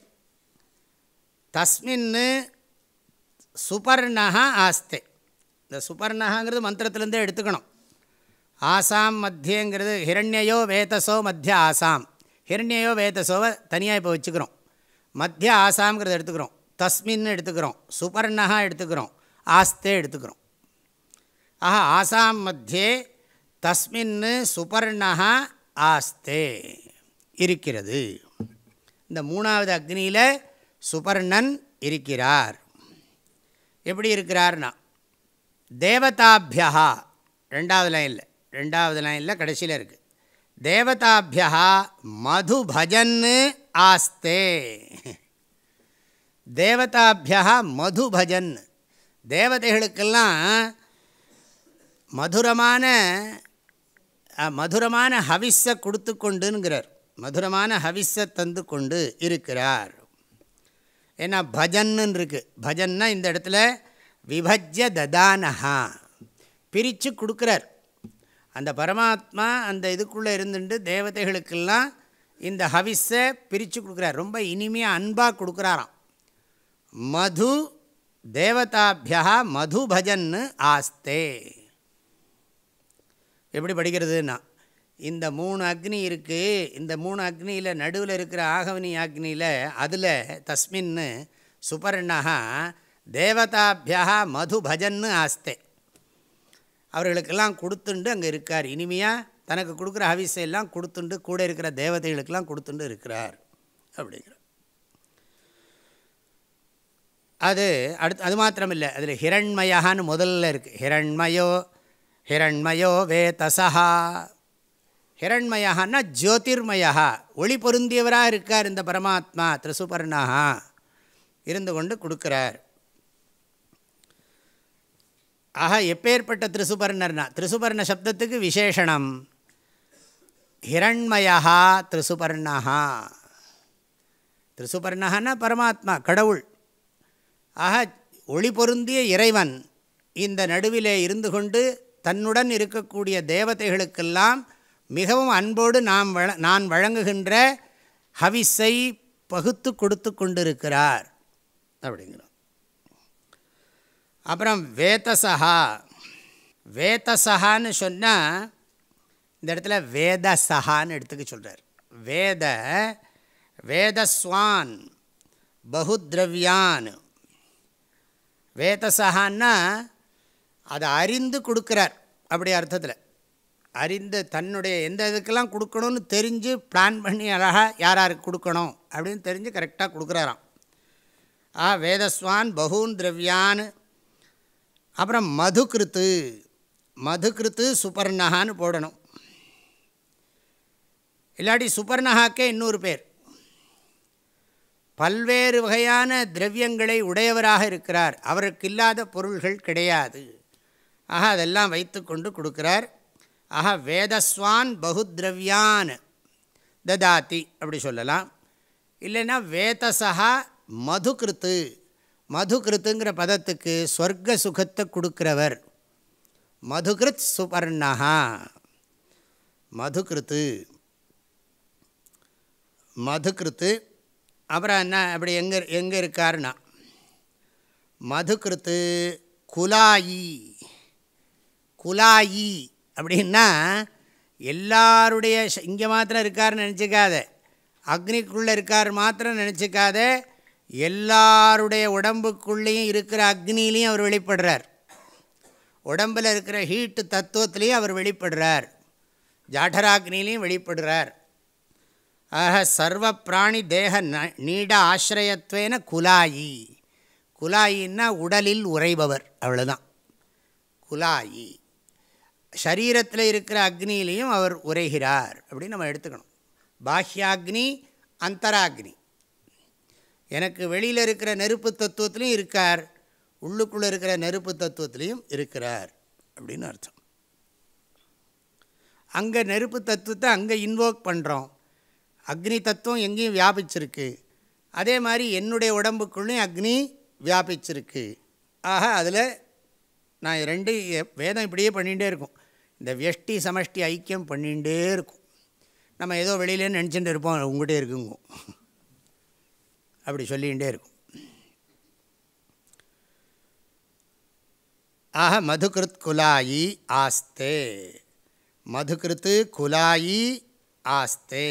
தஸ்மின் சுபர்ணஹ ஆஸ்தே, இந்த சுபர்ணஹங்கிறது மந்திரத்திலேருந்தே எடுத்துக்கணும். ஆசாம் மத்தியங்கிறது ஹிரண்யயோ வேதசோ மத்திய ஆசாம், ஹிரண்யயோ வேதசோவை தனியாக இப்போ வச்சுக்கிறோம். மத்திய ஆசாம்ங்கிறத எடுத்துக்கிறோம். தஸ்மின்னு எடுத்துக்கிறோம், சுபர்ணஹா எடுத்துக்கிறோம், ஆஸ்தே எடுத்துக்கிறோம். ஆஹா ஆசாம் மத்தியே தஸ்மின்னு சுபர்ணஹா ஆஸ்தே இருக்கிறது. இந்த மூணாவது அக்னியில் சுபர்ணன் இருக்கிறார். எப்படி இருக்கிறார்னா, தேவதாபியா ரெண்டாவது லைனில், ரெண்டாவது லைனில் கடைசியில் இருக்குது. தேவதாபியா மது பஜன் ஆஸ்தே, தேவதாபியா மது பஜன், தேவதைகளுக்கெல்லாம் மதுரமான மதுரமான ஹவிஸை கொடுத்து கொண்டுங்கிறார். மதுரமான ஹவிஸை தந்து கொண்டு இருக்கிறார். ஏன்னா பஜன்னு இருக்குது. பஜன்னா இந்த இடத்துல விபஜ்ய ததானஹா, பிரித்து கொடுக்குறார். அந்த பரமாத்மா அந்த இதுக்குள்ளே இருந்துட்டு தேவதைகளுக்கெல்லாம் இந்த ஹவிஸை பிரித்து கொடுக்குறார். ரொம்ப இனிமையாக அன்பாக கொடுக்குறாராம். மது தேவதாபியா மது பஜன்னு ஆஸ்தே. எப்படி படிக்கிறதுனா, இந்த மூணு அக்னி இருக்குது. இந்த மூணு அக்னியில் நடுவில் இருக்கிற ஆகவனி அக்னியில் அதில் தஸ்மின்னு சுபர்ணஹா தேவதாபியா மது பஜன்னு ஆஸ்தே, அவர்களுக்கெல்லாம் கொடுத்துண்டு அங்கே இருக்கார். இனிமையாக தனக்கு கொடுக்குற ஹவிஸையெல்லாம் கொடுத்துண்டு கூட இருக்கிற தேவதைகளுக்கெல்லாம் கொடுத்துண்டு இருக்கிறார் அப்படிங்கிற அது அடுத்து. அது மாத்திரமில்லை, அதில் ஹிரண்மயான்னு முதல்ல இருக்குது. ஹிரண்மயோ ஹிரண்மயோ வேதசா, ஹிரண்மயான்னா ஜோதிர்மயா, ஒளி பொருந்தியவராக இருக்கார் இந்த பரமாத்மா. திரிசுபர்ணா இருந்து கொண்டு கொடுக்குறார். ஆக எப்பேற்பட்ட திரிசுபர்ணர்னா, திரிசுபர்ண சப்தத்துக்கு விசேஷணம் ஹிரண்மயா திரிசுபர்ணா. திரிசுபர்ணான்னா பரமாத்மா கடவுள். ஆக ஒளி பொருந்திய இறைவன் இந்த நடுவிலே இருந்து கொண்டு தன்னுடன் இருக்கக்கூடிய தேவதைகளுக்கெல்லாம் மிகவும் அன்போடு நாம் வழ நான் வழங்குகின்ற ஹவிஸை பகுத்து கொடுத்து கொண்டிருக்கிறார் அப்படிங்கிறோம். அப்புறம் வேதசஹா, வேதசஹான்னு சொன்னால் இந்த இடத்துல வேதசஹான்னு எடுத்துக்க சொல்கிறார். வேத வேதஸ்வான் பகுத்ரவ்யான், வேதசஹான்னா அதை அறிந்து கொடுக்குறார். அப்படி அர்த்தத்தில் அறிந்து தன்னுடைய எந்த இதுக்கெல்லாம் கொடுக்கணும்னு தெரிஞ்சு பிளான் பண்ணி அழகாக யார் யாருக்கு கொடுக்கணும் அப்படின்னு தெரிஞ்சு கரெக்டாக கொடுக்குறாராம். ஆ வேதஸ்வான் பகூன் திரவியான். அப்புறம் மதுகிருத்து, மதுகிருத்து சுபர்ணகான்னு போடணும். இல்லாட்டி சுபர்ணகாக்கே இன்னொரு பேர். பல்வேறு வகையான திரவியங்களை உடையவராக இருக்கிறார், அவருக்கு இல்லாத பொருள்கள் கிடையாது. ஆக அதெல்லாம் வைத்து கொண்டு கொடுக்குறார். ஆக வேதஸ்வான் பகுத்ரவ்யான் ததாதி அப்படி சொல்லலாம். இல்லைன்னா வேதசா மதுகிருத்து, மதுகிருத்துங்கிற பதத்துக்கு ஸ்வர்க்க சுகத்தை கொடுக்கிறவர். மதுகிருத் சுபர்ணஹா, மதுகிருத்து மதுகிருத்து. அப்புறம் என்ன அப்படி எங்கே எங்கே இருக்காருன்னா மதுகிருத்து குலாயி. குலாயி அப்படின்னா எல்லாருடைய இங்கே மாத்திரம் இருக்காருன்னு நினச்சிக்காத, அக்னிக்குள்ளே இருக்கார் மாத்திரம் நினச்சிக்காத, எல்லாருடைய உடம்புக்குள்ளேயும் இருக்கிற அக்னியிலையும் அவர் வெளிப்படுறார். உடம்பில் இருக்கிற ஹீட்டு தத்துவத்திலையும் அவர் வெளிப்படுறார், ஜாடராக்னிலையும் வெளிப்படுறார். ஆக சர்வ பிராணி தேக நீட ஆசிரியத்வேன குலாயி. குலாயின்னா உடலில் உறைபவர், அவ்வளோதான் குலாயி. சரீரத்தில் இருக்கிற அக்னியிலையும் அவர் உரைகிறார் அப்படின்னு நம்ம எடுத்துக்கணும். பாஹ்யாக்னி அந்தராக்னி, எனக்கு வெளியில் இருக்கிற நெருப்பு தத்துவத்திலையும் இருக்கார், உள்ளுக்குள்ளே இருக்கிற நெருப்பு தத்துவத்திலையும் இருக்கிறார் அப்படின்னு அர்த்தம். அங்கே நெருப்பு தத்துவத்தை அங்கே இன்வோக் பண்ணுறோம், அக்னி தத்துவம் எங்கேயும் வியாபிச்சிருக்கு. அதே மாதிரி என்னுடைய உடம்புக்குள்ளேயும் அக்னி வியாபிச்சிருக்கு. ஆக அதில் நான் ரெண்டு வேதம் இப்படியே பண்ணிகிட்டே இருக்கும். இந்த வியஷ்டி சமஷ்டி ஐக்கியம் பண்ணிகிட்டே இருக்கும். நம்ம ஏதோ வெளியிலேன்னு நினச்சிட்டு இருப்போம், உங்கள்கிட்ட இருக்குங்க அப்படி சொல்லிகிட்டே இருக்கும். ஆக மதுகிருத் குலாயி ஆஸ்தே, மதுகிருத்து குலாயி ஆஸ்தே.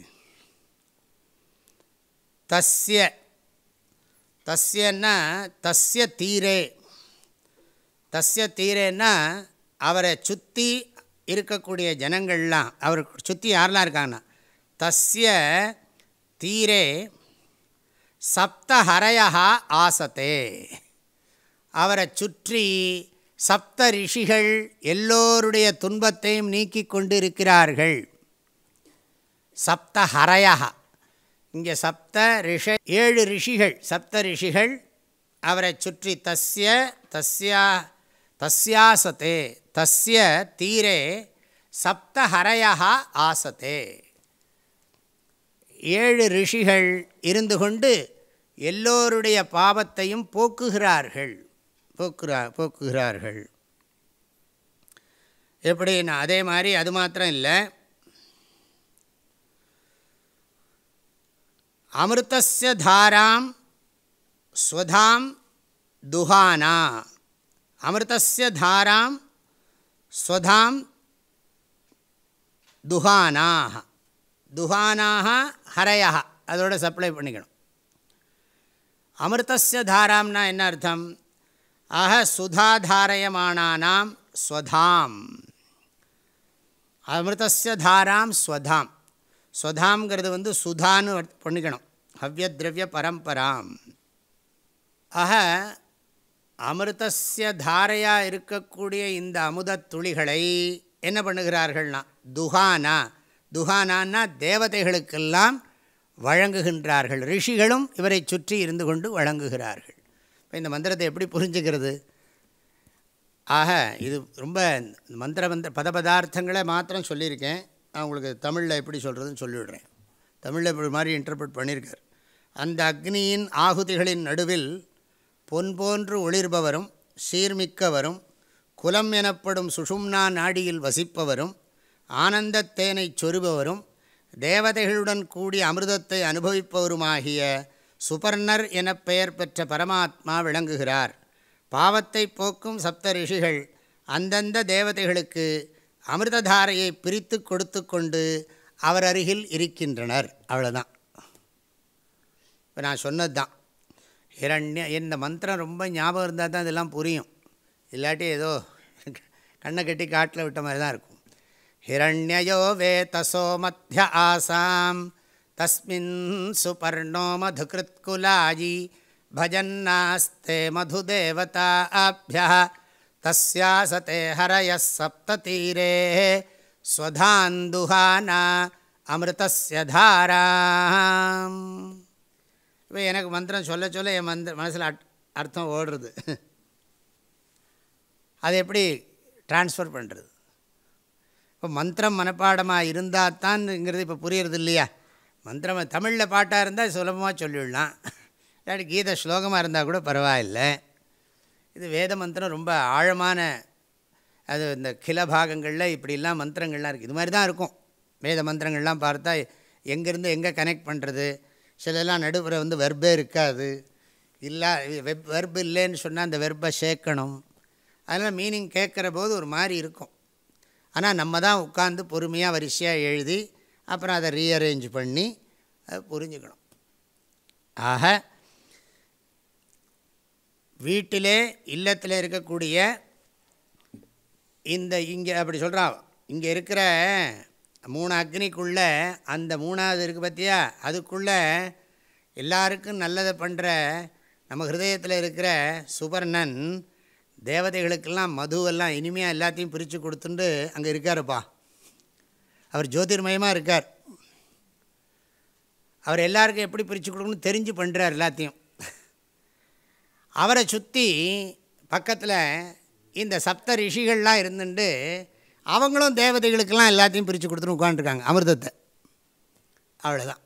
தஸ்ய, தஸ்யன்னா தஸ்ய தீரே, தஸ்ய தீரேன்னா அவரை சுற்றி இருக்கக்கூடிய ஜனங்கள்லாம், அவர் சுற்றி யாரெல்லாம் இருக்காங்கன்னா தஸ்ய தீரே சப்தஹரயா ஆசத்தே. அவரை சுற்றி சப்த ரிஷிகள் எல்லோருடைய துன்பத்தையும் நீக்கி கொண்டு இருக்கிறார்கள். சப்தஹரயா, இங்கே சப்த ரிஷ ஏழு ரிஷிகள், சப்த ரிஷிகள் அவரை சுற்றி தஸ்ய தஸ்யா தஸ்யாசத்தே, தஸ்ய தீரே சப்தஹரயா ஆசத்தே. ஏழு ரிஷிகள் இருந்து கொண்டு எல்லோருடைய பாவத்தையும் போக்குகிறார்கள், போக்குறா போக்குகிறார்கள். எப்படின்னா அதே மாதிரி அது மாத்திரம் இல்லை, அமிர்தஸ்ய தாராம் ஸ்வதாம் துஹானா, அமிர்தஸ்ய தாராம் ஸ்வதாம் துஹானாக, துஹானாக ஹரயா அதோட சப்ளை பண்ணிக்கணும். அமிர்தஸ்ய தாராம்னா என்ன அர்த்தம்? ஆக சுதாதாரயமானானாம் ஸ்வதாம், அமிர்தஸ்ய தாராம் ஸ்வதாம். ஸ்வதாம்ங்கிறது வந்து சுதான்னு பண்ணிக்கணும், ஹவ்யத்ரவ்ய பரம்பராம். ஆக அமிர்தஸ்ய தாரையாக இருக்கக்கூடிய இந்த அமுதத் துளிகளை என்ன பண்ணுகிறார்கள்னா துஹானா, துஹானான்னா தேவதைகளுக்கெல்லாம் வழங்குகின்றார்கள். ரிஷிகளும் இவரை சுற்றி இருந்து கொண்டு வழங்குகிறார்கள். இப்போ இந்த மந்திரத்தை எப்படி புரிஞ்சுக்கிறது? ஆக இது ரொம்ப மந்திர மந்திர பத பதார்த்தங்களை மாத்திரம் சொல்லியிருக்கேன். நான் உங்களுக்கு தமிழில் எப்படி சொல்கிறதுன்னு சொல்லிவிடுறேன். தமிழில் இப்படி மாதிரி இன்டர்பிரட் பண்ணியிருக்கார். அந்த அக்னியின் ஆகுதிகளின் நடுவில் பொன் போன்று ஒளிர்பவரும் சீர்மிக்கவரும் குலம் எனப்படும் சுஷும்னா நாடியில் வசிப்பவரும் ஆனந்தத்தேனைச் சொருபவரும் தேவதைகளுடன் கூடி அமிர்தத்தை அனுபவிப்பவருமாகிய சுபர்ணர் எனப் பெயர் பெற்ற பரமாத்மா விளங்குகிறார். பாவத்தை போக்கும் சப்த ரிஷிகள் அந்தந்த தேவதைகளுக்கு அமிர்ததாரையை பிரித்து கொடுத்து கொண்டு அவர் அருகில் இருக்கின்றனர். அவ்வளோதான். இப்போ நான் சொன்னது தான். ஹிரண்ய இந்த மந்திரம் ரொம்ப ஞாபகம் இருந்தால் தான் இதெல்லாம் புரியும். இல்லாட்டி ஏதோ கண்ணை கட்டி காட்டில் விட்ட மாதிரி தான் இருக்கும். ஹிரண்யயோ வேதசோ மத்திய ஆசாம் தஸ்மின் சுபர்ணோ மதுகிருத்குலாயி பஜன்னாஸ்தே மதுதேவதாப்யா தஸ்யாசதே ஹரயஸ் சப்ததீரே ஸ்வதாந்துஹானா அமிர்தஸ்ய தாராம். இப்போ எனக்கு மந்திரம் சொல்ல சொல்ல என் மந்திர மனசில் அர்த்தம் ஓடுறது. அதை எப்படி ட்ரான்ஸ்ஃபர் பண்ணுறது? இப்போ மந்திரம் மனப்பாடமாக இருந்தால் தான்ங்கிறது இப்போ புரியுறது இல்லையா? மந்திரம் தமிழில் பாட்டாக இருந்தால் சுலபமாக சொல்லிவிடலாம். இல்லாட்டி கீத ஸ்லோகமாக இருந்தால் கூட பரவாயில்லை. இது வேத மந்திரம் ரொம்ப ஆழமான அது. இந்த கில பாகங்களில் இப்படிலாம் மந்திரங்கள்லாம் இருக்குது. இது மாதிரி தான் இருக்கும் வேத மந்திரங்கள்லாம் பார்த்தா. எங்கேருந்து எங்கே கனெக்ட் பண்ணுறது? சிலெல்லாம் நடுவில் வந்து வெர்பே இருக்காது. இல்லை வெப் வெர்பு இல்லைன்னு சொன்னால் அந்த வெர்பை சேர்க்கணும். அதனால் மீனிங் கேட்குற போது ஒரு மாதிரி இருக்கும். ஆனால் நம்ம தான் உட்காந்து பொறுமையாக வரிசையாக எழுதி அப்புறம் அதை ரீஅரேஞ்ச் பண்ணி அதை புரிஞ்சுக்கணும். ஆக வீட்டிலே இல்லத்தில் இருக்கக்கூடிய இந்த இங்கே அப்படி சொல்கிறான், இங்கே இருக்கிற மூணு அக்னிக்குள்ளே அந்த மூணாவது இருக்குது பார்த்தியா, அதுக்குள்ளே எல்லாருக்கும் நல்லதை பண்ணுற நம்ம ஹிருதயத்தில் இருக்கிற சுபர்ணன் தேவதைகளுக்கெல்லாம் மதுவெல்லாம் இனிமையாக எல்லாத்தையும் பிரித்து கொடுத்துட்டு அங்கே இருக்காருப்பா. அவர் ஜோதிர்மயமாக இருக்கார். அவர் எல்லாருக்கும் எப்படி பிரித்து கொடுக்கணும்னு தெரிஞ்சு பண்ணுறார் எல்லாத்தையும். அவரை சுற்றி பக்கத்தில் இந்த சப்த ரிஷிகள்லாம் இருந்துட்டு அவங்களும் தேவதைகளுக்கெல்லாம் எல்லாத்தையும் பிரித்து கொடுத்துன்னு உட்காந்துருக்காங்க அமிர்தத்தை. அவ்வளோதான்.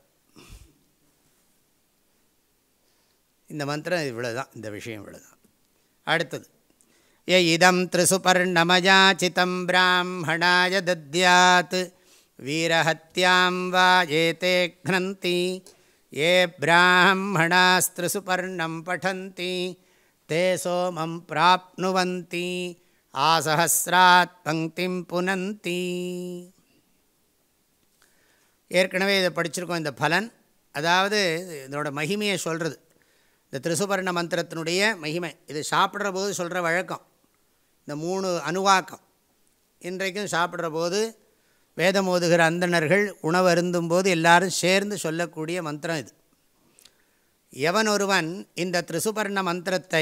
இந்த மந்திரம் இவ்வளோ தான். இந்த விஷயம் இவ்வளோ தான். அடுத்தது, ஏ இதம் திரிசுபர்ணமயாசிதம் பிராமணாய தத்யாத் வீரஹத்யாம் வா ஏதே க்னந்தி ஏ பிராமணாஸ்திரிசுபர்ணம் படந்தி தே சோமம் பிராப்னுவந்தி ஆசஹஸ்ராத் பங்கிம் புனந்தி. ஏற்கனவே இதை படிச்சிருக்கோம். இந்த பலன், அதாவது இதனோட மகிமையை சொல்கிறது. இந்த திரிசுபர்ண மந்திரத்தினுடைய மகிமை இது சாப்பிட்ற போது சொல்கிற வழக்கம். இந்த மூணு அணுவாக்கம் இன்றைக்கும் சாப்பிட்ற போது வேதம் ஓதுகிற அந்தணர்கள் உணவு அருந்தும் போது எல்லாரும் சேர்ந்து சொல்லக்கூடிய மந்திரம் இது. எவன் ஒருவன் இந்த திரிசுபர்ண மந்திரத்தை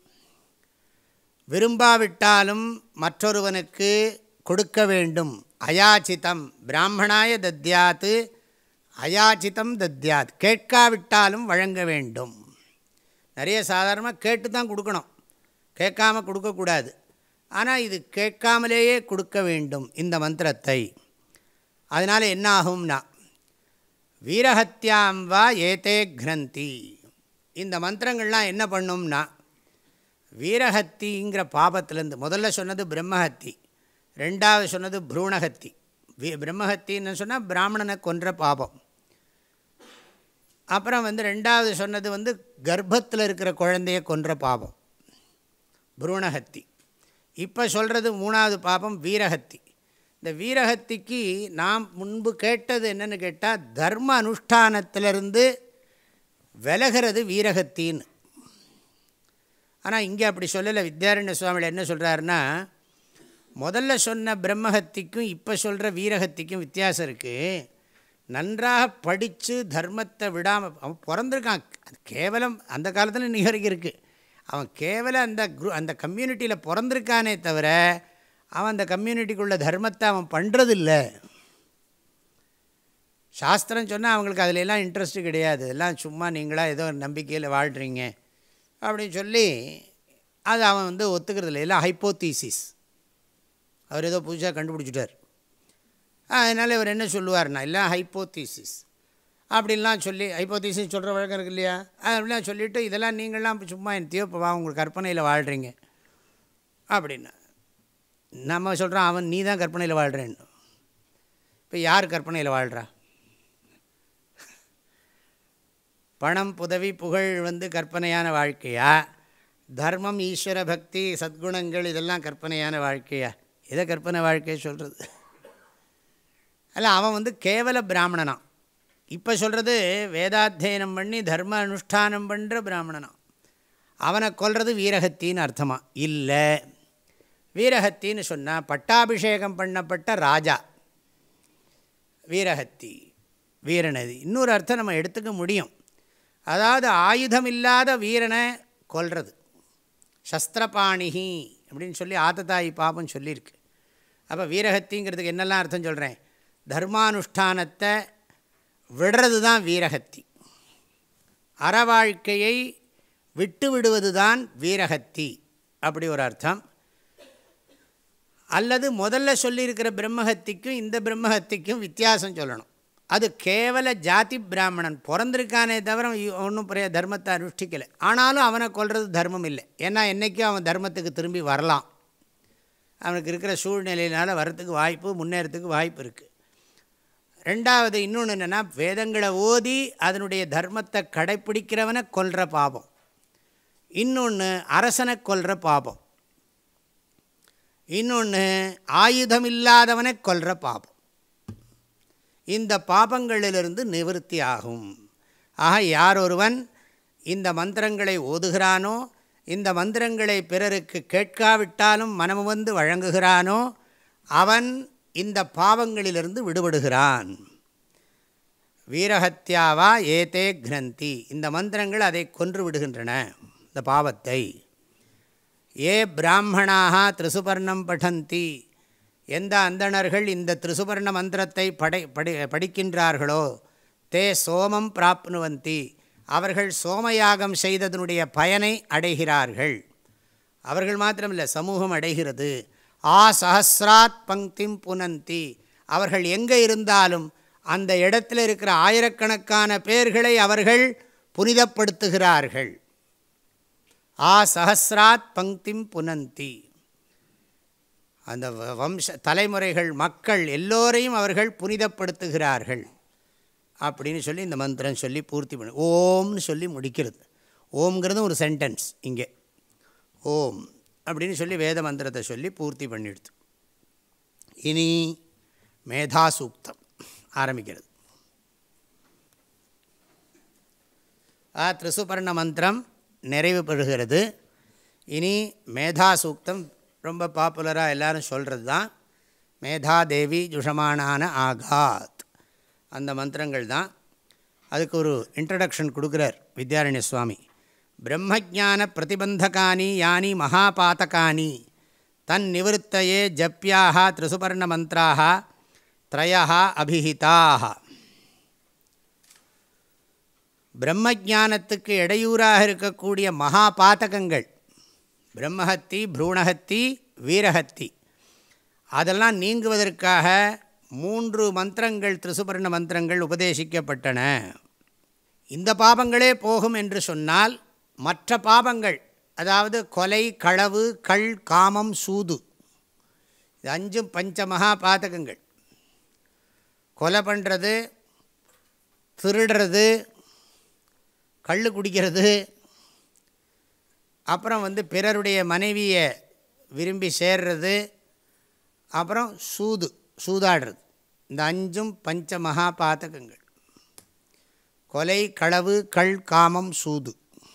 விரும்பாவிட்டாலும் மற்றொருவனுக்கு கொடுக்க வேண்டும். அயாச்சிதம் பிராமணாய தத்யாத், அயாச்சிதம் தத்யாத், கேட்காவிட்டாலும் வழங்க வேண்டும். நிறைய சாதாரணமாக கேட்டு தான் கொடுக்கணும், கேட்காமல் கொடுக்கக்கூடாது. ஆனால் இது கேட்காமலேயே கொடுக்க வேண்டும் இந்த மந்திரத்தை. அதனால் என்ன ஆகும்னா, வீரஹத்யாம் வா ஏதே கிரந்தி, இந்த மந்திரங்கள்லாம் என்ன பண்ணும்னா வீரஹத்திங்கிற பாபத்திலேருந்து, முதல்ல சொன்னது பிரம்மஹத்தி, ரெண்டாவது சொன்னது ப்ரூணஹத்தி. வி பிரம்மஹத்தின்னு சொன்னால் பிராமணனை கொன்ற பாபம். அப்புறம் வந்து ரெண்டாவது சொன்னது வந்து கர்ப்பத்தில் இருக்கிற குழந்தைய கொன்ற பாபம் ப்ரூணஹத்தி. இப்போ சொல்கிறது மூணாவது பாபம் வீரஹத்தி. இந்த வீரஹத்திக்கு நாம் முன்பு கேட்டது என்னென்னு கேட்டால் தர்ம அனுஷ்டானத்திலிருந்து விலகிறது வீரஹத்தின்னு. ஆனால் இங்கே அப்படி சொல்லலை. வித்யாரண்ய சுவாமிகள் என்ன சொல்கிறாருன்னா, முதல்ல சொன்ன பிரம்மஹத்திக்கும் இப்போ சொல்கிற வீரஹத்திக்கும் வித்தியாசம் இருக்குது. நன்றாக படித்து தர்மத்தை விடாமல் அவன் பிறந்திருக்கான். அது கேவலம் அந்த காலத்தில் இன்னைக்கு வரைக்கும் இருக்குது. அவன் கேவலம் அந்த குரூ அந்த கம்யூனிட்டியில் பிறந்திருக்கானே தவிர அவன் அந்த கம்யூனிட்டிக்குள்ள தர்மத்தை அவன் பண்ணுறதில்லை. சாஸ்திரம் சொன்னால் அவங்களுக்கு அதில் எல்லாம் இன்ட்ரெஸ்ட்டு கிடையாது. எல்லாம் சும்மா நீங்களாக ஏதோ நம்பிக்கையில் வாழ்கிறீங்க அப்படின்னு சொல்லி அது அவன் வந்து ஒத்துக்கிறதில்ல. எல்லாம் ஹைப்போதீசிஸ். அவர் ஏதோ புதுசாக கண்டுபிடிச்சிட்டார். அதனால் இவர் என்ன சொல்லுவார்னா, எல்லாம் ஹைப்போதீசிஸ். அப்படின்லாம் சொல்லி ஹைப்போதீசிஸ் சொல்கிற வழக்கம் இருக்கு இல்லையா, அப்படிலாம் சொல்லிவிட்டு இதெல்லாம் நீங்கள்லாம் உங்களுக்கு என்த்தையோ இப்போ வா உங்களுக்கு கற்பனையில் வாழ்கிறீங்க அப்படின்னா நம்ம சொல்கிறோம் அவன் நீ தான் கற்பனையில் வாழ்கிறேன்னு. இப்போ யார் கற்பனையில் வாழ்கிறா? பணம் புதவி புகழ் வந்து கற்பனையான வாழ்க்கையா? தர்மம் ஈஸ்வர பக்தி சத்குணங்கள் இதெல்லாம் கற்பனையான வாழ்க்கையா? எதை கற்பனை வாழ்க்கையை சொல்கிறது? அல்ல அவன் வந்து கேவல பிராமணனாம். இப்போ சொல்கிறது வேதாத்தியனம் பண்ணி தர்ம அனுஷ்டானம் பண்ணுற பிராமணனாம். அவனை கொல்றது வீரஹத்தின்னு அர்த்தமா? இல்லை. வீரஹத்தின்னு சொன்னால் பட்டாபிஷேகம் பண்ணப்பட்ட ராஜா வீரஹத்தி, வீரநதி. இன்னொரு அர்த்தம் நம்ம எடுத்துக்க முடியும். அதாவது ஆயுதம் இல்லாத வீரனை கொல்றது, சஸ்திரபாணிகி அப்படின்னு சொல்லி ஆத்ததாயி பாபம் சொல்லியிருக்கு. அப்போ வீரஹத்திங்கிறதுக்கு என்னெல்லாம் அர்த்தம் சொல்கிறேன்? தர்மானுஷ்டானத்தை விடுறது தான் வீரஹத்தி, அறவாழ்க்கையை விட்டு விடுவது தான் வீரஹத்தி, அப்படி ஒரு அர்த்தம். அல்லது முதல்ல சொல்லியிருக்கிற பிரம்மஹத்திக்கும் இந்த பிரம்மஹத்திக்கும் வித்தியாசம் சொல்லணும். அது கேவல ஜாதி பிராமணன் பிறந்திருக்கானே தவிர ஒன்றும் பெரிய தர்மத்தை அனுஷ்டிக்கலை. ஆனாலும் அவனை கொல்றது தர்மம் இல்லை. ஏன்னா என்றைக்கும் அவன் தர்மத்துக்கு திரும்பி வரலாம். அவனுக்கு இருக்கிற சூழ்நிலையினால் வர்றதுக்கு வாய்ப்பு, முன்னேறத்துக்கு வாய்ப்பு இருக்குது. ரெண்டாவது இன்னொன்று என்னென்னா, வேதங்களை ஓதி அதனுடைய தர்மத்தை கடைப்பிடிக்கிறவனை கொல்ற பாபம். இன்னொன்று அரசனை கொல்ற பாபம். இன்னொன்று ஆயுதம் இல்லாதவனை கொல்ற பாபம். இந்த பாபங்களிலிருந்து நிவர்த்தி ஆகும். ஆக யார் ஒருவன் இந்த மந்திரங்களை ஓதுகிறானோ, இந்த மந்திரங்களை பிறருக்கு கேட்காவிட்டாலும் மனம் வந்து வழங்குகிறானோ, அவன் இந்த பாவங்களிலிருந்து விடுபடுகிறான். வீரஹத்யாவா ஏதே கிரந்தி, இந்த மந்திரங்கள் அதை கொன்று விடுகின்றன, இந்த பாவத்தை. ஏ பிராமணாக திரிசுபர்ணம் படந்தி, எந்த அந்தணர்கள் இந்த திரிசுபர்ண மந்திரத்தை படை படி படிக்கின்றார்களோ, தே சோமம் பிராப்னுவந்தி, அவர்கள் சோமயாகம் செய்ததனுடைய பயனை அடைகிறார்கள். அவர்கள் மாத்திரமில்லை, சமூகம் அடைகிறது. ஆ சஹஸ்ராத் பங்கிம் புனந்தி, அவர்கள் எங்கே இருந்தாலும் அந்த இடத்துல இருக்கிற ஆயிரக்கணக்கான பேர்களை அவர்கள் புனிதப்படுத்துகிறார்கள். ஆ சஹஸ்ராத் பங்கிம் புனந்தி, அந்த வம்ச தலைமுறைகள் மக்கள் எல்லோரையும் அவர்கள் புனிதப்படுத்துகிறார்கள் அப்படின்னு சொல்லி இந்த மந்திரம் சொல்லி பூர்த்தி பண்ணி ஓம்னு சொல்லி முடிக்கிறது. ஓம்ங்கிறது ஒரு சென்டென்ஸ். இங்கே ஓம் அப்படின்னு சொல்லி வேத மந்திரத்தை சொல்லி பூர்த்தி பண்ணிடுது. இனி மேதா சூக்தம் ஆரம்பிக்கிறது. ஆ திரிசுபர்ண மந்திரம் நிறைவு பெறுகிறது. இனி மேதா சூக்தம் ரொம்ப பாப்புலராக எல்லோரும் சொல்கிறது தான். மேதா தேவி ஜுஷமானான ஆகாத், அந்த மந்திரங்கள் தான். அதுக்கு ஒரு இன்ட்ரடக்ஷன் கொடுக்குறார் வித்யாரண்ய சுவாமி. பிரம்மஜான பிரதிபந்தகானி யானி மகாபாதகானி தன் நிவர்த்தையே ஜப்யாக திரிசுபர்ண மந்திராக த்ரயः அபிஹிதாக. பிரம்மஜானத்துக்கு இடையூறாக இருக்கக்கூடிய மகாபாதகங்கள், பிரம்மஹத்தி, ப்ரூணஹத்தி, வீரஹத்தி, அதெல்லாம் நீங்குவதற்காக மூன்று மந்திரங்கள், திரிசுபர்ண மந்திரங்கள் உபதேசிக்கப்பட்டன. இந்த பாபங்களே போகும் என்று சொன்னால் மற்ற பாபங்கள், அதாவது கொலை, களவு, கள், காமம், சூது, இது அஞ்சும் பஞ்ச மகா பாதகங்கள். கொலை பண்ணுறது, திருடுறது, கள்ளு குடிக்கிறது, அப்புறம் வந்து பிறருடைய மனைவியை விரும்பி சேர்றது, அப்புறம் சூது, சூதாடுறது. இந்த அஞ்சும் பஞ்ச மகா பாதகங்கள். கொலை, களவு, கள், காமம், சூது.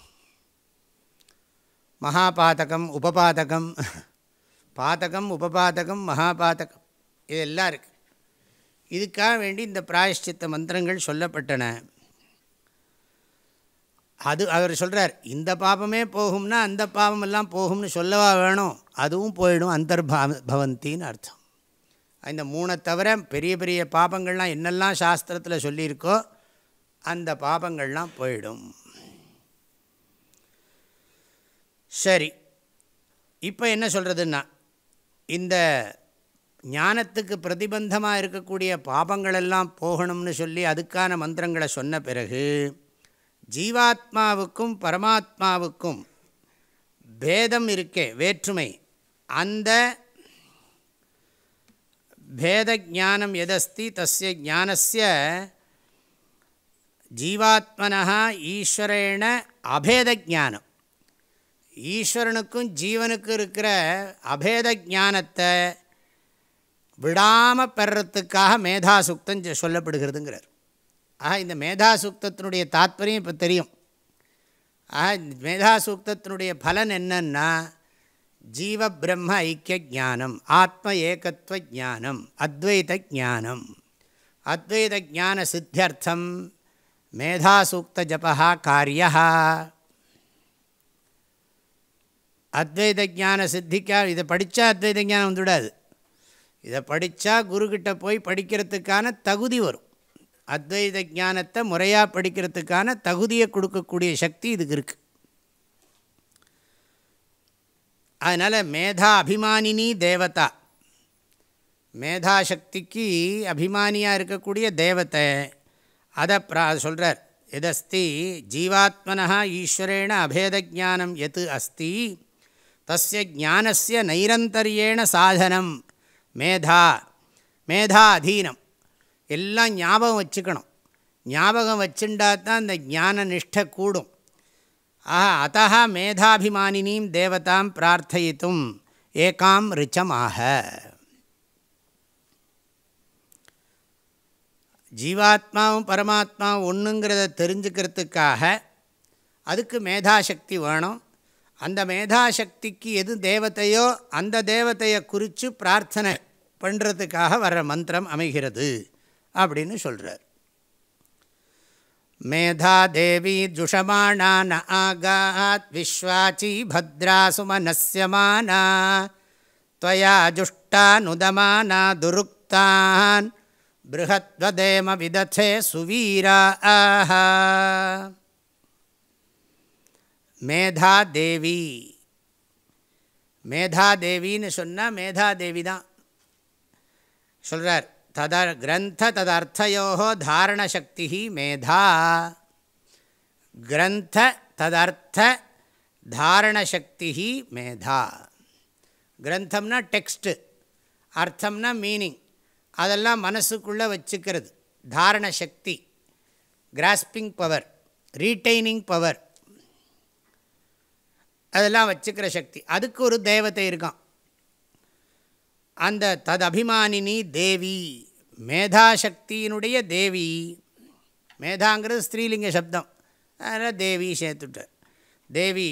மகாபாதகம், உபபாதகம், பாதகம், உபபாதகம், மகாபாதகம், இதெல்லாம் இருக்குது. இதுக்காக வேண்டி இந்த பிராயஷ்சித்த மந்திரங்கள் சொல்லப்பட்டன. அது அவர் சொல்கிறார், இந்த பாபமே போகும்னா அந்த பாவமெல்லாம் போகும்னு சொல்லவா வேணும்? அதுவும் போயிடும், அந்தர்பா பவந்தின்னு அர்த்தம். இந்த மூணை தவிர பெரிய பெரிய பாபங்கள்லாம் என்னெல்லாம் சாஸ்திரத்தில் சொல்லியிருக்கோ அந்த பாபங்கள்லாம் போயிடும். சரி, இப்போ என்ன சொல்கிறதுன்னா, இந்த ஞானத்துக்கு பிரதிபந்தமாக இருக்கக்கூடிய பாபங்களெல்லாம் போகணும்னு சொல்லி அதுக்கான மந்திரங்களை சொன்ன பிறகு ஜீவாத்மாவுக்கும் பரமாத்மாவுக்கும் பேதம் இருக்கே, வேற்றுமை, அந்த பேத ஞானம் எதஸ்தி தஸ்ய ஞானஸ்ய ஜீவாத்மனः ஈஸ்வரேண அபேத ஞானம். ஈஸ்வரனுக்கும் ஜீவனுக்கும் இருக்கிற அபேத ஞானத்தை விடாமல் பெறத்துக்காக மேதாசூக்தம் சொல்லப்படுகிறதுங்கிறார். ஆக இந்த மேதாசூக்தத்தினுடைய தாத்பரியம் இப்போ தெரியும். ஆக மேதாசூக்தத்தினுடைய பலன் என்னன்னா ஜீவ பிரம்ம ஐக்கிய ஞானம், ஆத்ம ஏகத்துவ ஞானம், அத்வைத ஞானம். அத்வைத ஞான சித்தியர்த்தம் மேதாசூக்த ஜபா காரியா. அத்வைத ஞான சித்திக்கா இதை படித்தா அத்வைத ஞானம் வந்துவிடாது. இதை படித்தா குருக்கிட்ட போய் படிக்கிறதுக்கான தகுதி வரும். அத்வைத ஞானத்தை முறையாக படிக்கிறதுக்கான தகுதியை கொடுக்கக்கூடிய சக்தி இதுக்கு இருக்குது. அதனால் மேதா அபிமானினி தேவதா, மேதா சக்திக்கு அபிமானியாக இருக்கக்கூடிய தேவதை, அதை ப்ரா சொல்கிறார். எதஸ்தி ஜீவாத்மனா ஈஸ்வரேண அபேத ஜானம் எது அஸ்தி தஸ்ய ஞானஸ்ய நைரந்தரியேண சாதனம் மேதா. மேதா அதீனம், எல்லாம் ஞாபகம் வச்சுக்கணும். ஞாபகம் வச்சுட்டா தான் அந்த ஞான நிஷ்டை கூடும். ஆஹா அத்தா மேதாபிமானினீம் தேவதாம் பிரார்த்தயித்தும் ஏகாம் ரிச்சமாக. ஜீவாத்மாவும் பரமாத்மாவும் ஒன்றுங்கிறத தெரிஞ்சுக்கிறதுக்காக அதுக்கு மேதாசக்தி வேணும். அந்த மேதாசக்திக்கு எது தேவதையோ அந்த தேவதையை குறித்து பிரார்த்தனை பண்ணுறதுக்காக வர்ற மந்திரம் அமைகிறது அப்படின்னு சொல்கிறார். மேதா தேவி ஜுஷமானா ந ஆகாத் விஸ்வாச்சி பத்ரா சுமனஸ்யமானா த்வயா ஜுஷ்டா நுதமானா துருக்தான் ப்ருஹத்வதேம விததே சுவீரா ஆஹா. மேதாதேவி, மேதாதேவின்னு சொன்னால் மேதாதேவி தான் சொல்கிறார். தத கிரந்த ததர்த்தயோ தாரணசக்தி மேதா. கிரந்த ததர்த்த தாரணசக்தி மேதா. கிரந்தம்னா டெக்ஸ்ட்டு, அர்த்தம்னா மீனிங், அதெல்லாம் மனசுக்குள்ளே வச்சுக்கிறது. தாரணசக்தி, கிராஸ்பிங் பவர், ரீட்டைனிங் பவர், அதெல்லாம் வச்சுக்கிற சக்தி. அதுக்கு ஒரு தேவதை இருக்கான். அந்த தது அபிமானினி தேவி, மேதாசக்தியினுடைய தேவி. மேதாங்கிறது ஸ்திரீலிங்க சப்தம், அதனால் தேவி சேர்த்துட்டார். தேவி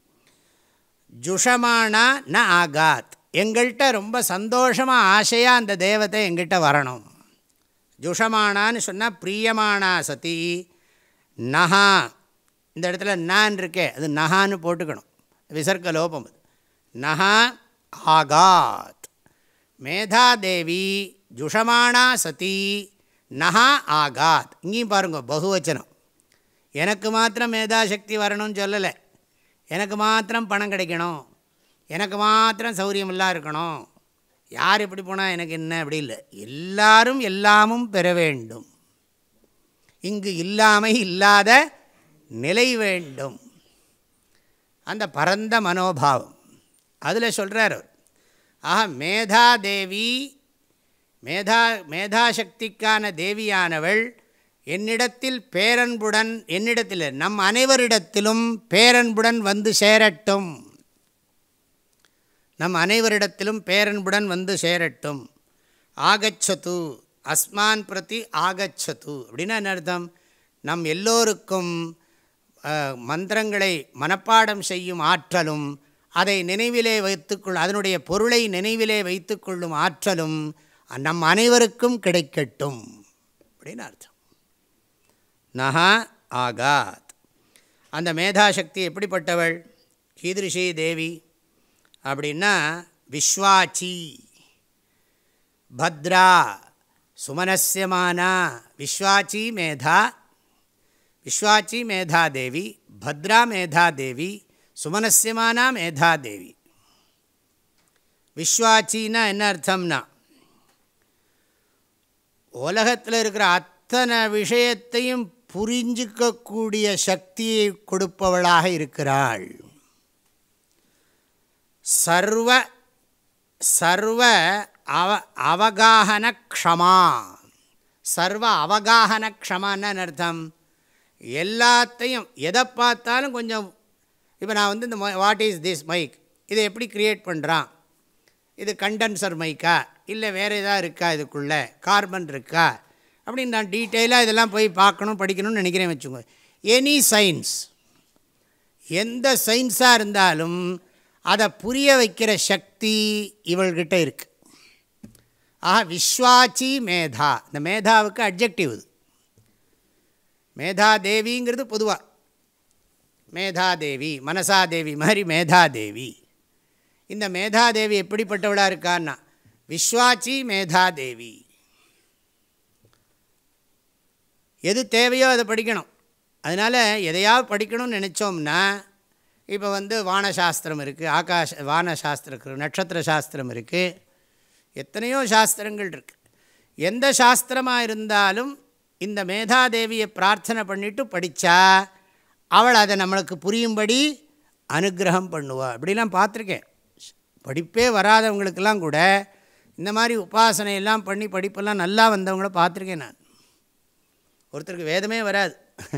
ஜுஷமானா ந ஆகாத், எங்கள்கிட்ட ரொம்ப சந்தோஷமாக ஆசையாக அந்த தேவதை எங்கிட்ட வரணும். ஜுஷமானான்னு சொன்னால் பிரியமானா சதி. நஹா, இந்த இடத்துல நான் இருக்கே அது நஹான்னு போட்டுக்கணும், விசர்க்க லோபம். அது நஹா ஆகாத். மேதாதேவி ஜுஷமானா சதி நஹா ஆகாத். இங்கேயும் பாருங்க பகுவச்சனம். எனக்கு மாத்திரம் மேதாசக்தி வரணும்னு சொல்லலை, எனக்கு மாத்திரம் பணம் கிடைக்கணும், எனக்கு மாத்திரம் சௌரியமெல்லாம் இருக்கணும், யார் எப்படி போனால் எனக்கு என்ன, அப்படி இல்லை. எல்லாரும் எல்லாமும் பெற வேண்டும். இங்கு இல்லாமை இல்லாத நிலை வேண்டும். அந்த பரந்த மனோபாவம் அதில் சொல்கிறார். ஆக மேதாதேவி, மேதா மேதாசக்திக்கான தேவியானவள் என்னிடத்தில் பேரன்புடன், என்னிடத்தில் நம் அனைவரிடத்திலும் பேரன்புடன் வந்து சேரட்டும். நம் அனைவரிடத்திலும் பேரன்புடன் வந்து சேரட்டும். ஆகச்சது அஸ்மான் பிரதி ஆகச்சது அப்படின்னா என்ன அர்த்தம்? நம் எல்லோருக்கும் மந்திரங்களை மனப்பாடம் செய்யும் ஆற்றலும், அதை நினைவிலே வைத்துக்கொள் அதனுடைய பொருளை நினைவிலே வைத்து கொள்ளும் ஆற்றலும் நம் அனைவருக்கும் கிடைக்கட்டும் அப்படின்னு அர்த்தம். நஹா ஆகாத். அந்த மேதாசக்தி எப்படிப்பட்டவள்? கீதிருஷி தேவி அப்படின்னா விஸ்வாச்சி, பத்ரா, சுமனஸ்யமானா. விஸ்வாச்சி மேதா, விஸ்வாச்சி மேதாதேவி, பத்ரா மேதாதேவி, சுமனஸ்யமானா மேதாதேவி. விஸ்வாச்சின்னா என்ன அர்த்தம்னா உலகத்தில் இருக்கிற அத்தனை விஷயத்தையும் புரிஞ்சிக்கக்கூடிய சக்தியை கொடுப்பவளாக இருக்கிறாள். சர்வ சர்வ அவ அவகாஹன க்ஷமா. சர்வ அவகாஹன க்ஷமான்னு அர்த்தம், எல்லாத்தையும் எதை பார்த்தாலும் கொஞ்சம், இப்போ நான் வந்து இந்த வாட் இஸ் திஸ் மைக், இதை எப்படி க்ரியேட் பண்ணுறான், இது கண்டென்சர் மைக்கா இல்லை வேறு எதாவது இருக்கா, இதுக்குள்ளே கார்பன் இருக்கா அப்படின்னு நான் டீட்டெயிலாக இதெல்லாம் போய் பார்க்கணும் படிக்கணும்னு நினைக்கிறேன் வச்சுக்கோங்க. எனி சயின்ஸ், எந்த சயின்ஸாக இருந்தாலும் அதை புரிய வைக்கிற சக்தி இவள்கிட்ட இருக்குது. ஆஹா, விஸ்வாச்சி மேதா, இந்த மேதாவுக்கு அட்ஜெக்டிவ் இது. மேதாதேவிங்கிறது பொதுவாக, மேதாதேவி மனசாதேவி மாதிரி மேதாதேவி. இந்த மேதாதேவி எப்படிப்பட்டவளாக இருக்கான்னா விஸ்வாச்சி மேதாதேவி. எது தேவையோ அதை படிக்கணும். அதனால் எதையாவது படிக்கணும்னு நினச்சோம்னா, இப்போ வந்து வானசாஸ்திரம் இருக்குது, ஆகாஷ வானசாஸ்திரம் இருக்குது, நட்சத்திர சாஸ்திரம் இருக்குது, எத்தனையோ சாஸ்திரங்கள் இருக்குது. எந்த சாஸ்திரமாக இருந்தாலும் இந்த மேதாதேவியை பிரார்த்தனை பண்ணிவிட்டு படித்தா அவள் அதை நம்மளுக்கு புரியும்படி அனுகிரகம் பண்ணுவாள். அப்படிலாம் பார்த்துருக்கேன். படிப்பே வராதவங்களுக்கெல்லாம் கூட இந்த மாதிரி உபாசனையெல்லாம் பண்ணி படிப்பெல்லாம் நல்லா வந்தவங்கள பார்த்துருக்கேன் நான். ஒருத்தருக்கு வேதமே வராது,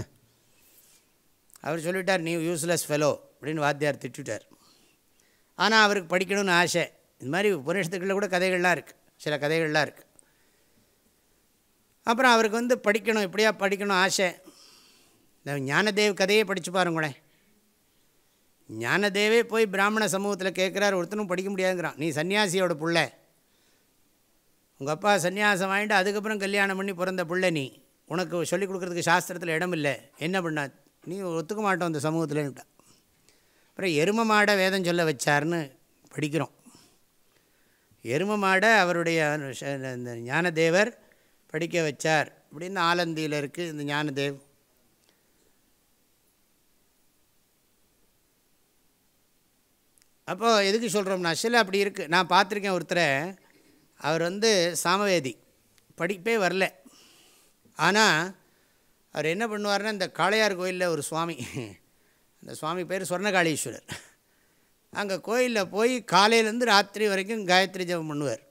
அவர் சொல்லிட்டார் நீ யூஸ்லெஸ் ஃபெலோ அப்படின்னு வாத்தியார் திட்டுட்டார். ஆனால் அவருக்கு படிக்கணும்னு ஆசை. இந்த மாதிரி உபநிஷத்துக்களில் கூட கதைகள்லாம் இருக்குது, சில கதைகள்லாம் இருக்குது. அப்புறம் அவருக்கு வந்து படிக்கணும், எப்படியா படிக்கணும் ஆசை. இந்த ஞானதேவ் கதையே படித்து பாருங்களேன். ஞானதேவே போய் பிராமண சமூகத்தில் கேட்குறாரு, ஒருத்தனும் படிக்க முடியாதுங்கிறான். நீ சன்னியாசியோட பிள்ளை, உங்கள் அப்பா சன்னியாசம் வாங்கிட்டு அதுக்கப்புறம் கல்யாணம் பண்ணி பிறந்த பிள்ளை, நீ உனக்கு சொல்லிக் கொடுக்குறதுக்கு சாஸ்திரத்தில் இடம் இல்லை, என்ன பண்ணா நீ ஒத்துக்க மாட்டோம் அந்த சமூகத்தில்ட்டான். அப்புறம் எரும மாடை வேதம் சொல்ல வச்சார்னு படிக்கிறோம். எரும மாடை அவருடைய இந்த ஞானதேவர் படிக்க வச்சார் அப்படின்னு ஆலந்தியில் இருக்குது இந்த ஞானதேவ். அப்போது எதுக்கு சொல்கிறோம்னா, சில அப்படி இருக்குது. நான் பார்த்துருக்கேன் ஒருத்தரை, அவர் வந்து சாமவேதி, படிப்பே வரல. ஆனால் அவர் என்ன பண்ணுவார்னா, இந்த காளையார் கோயிலில் ஒரு சுவாமி, அந்த சுவாமி பேர் சொர்ணகாளீஸ்வரர், அங்கே கோயிலில் போய் காலையிலேருந்து ராத்திரி வரைக்கும் காயத்ரி ஜபம் பண்ணுவார்.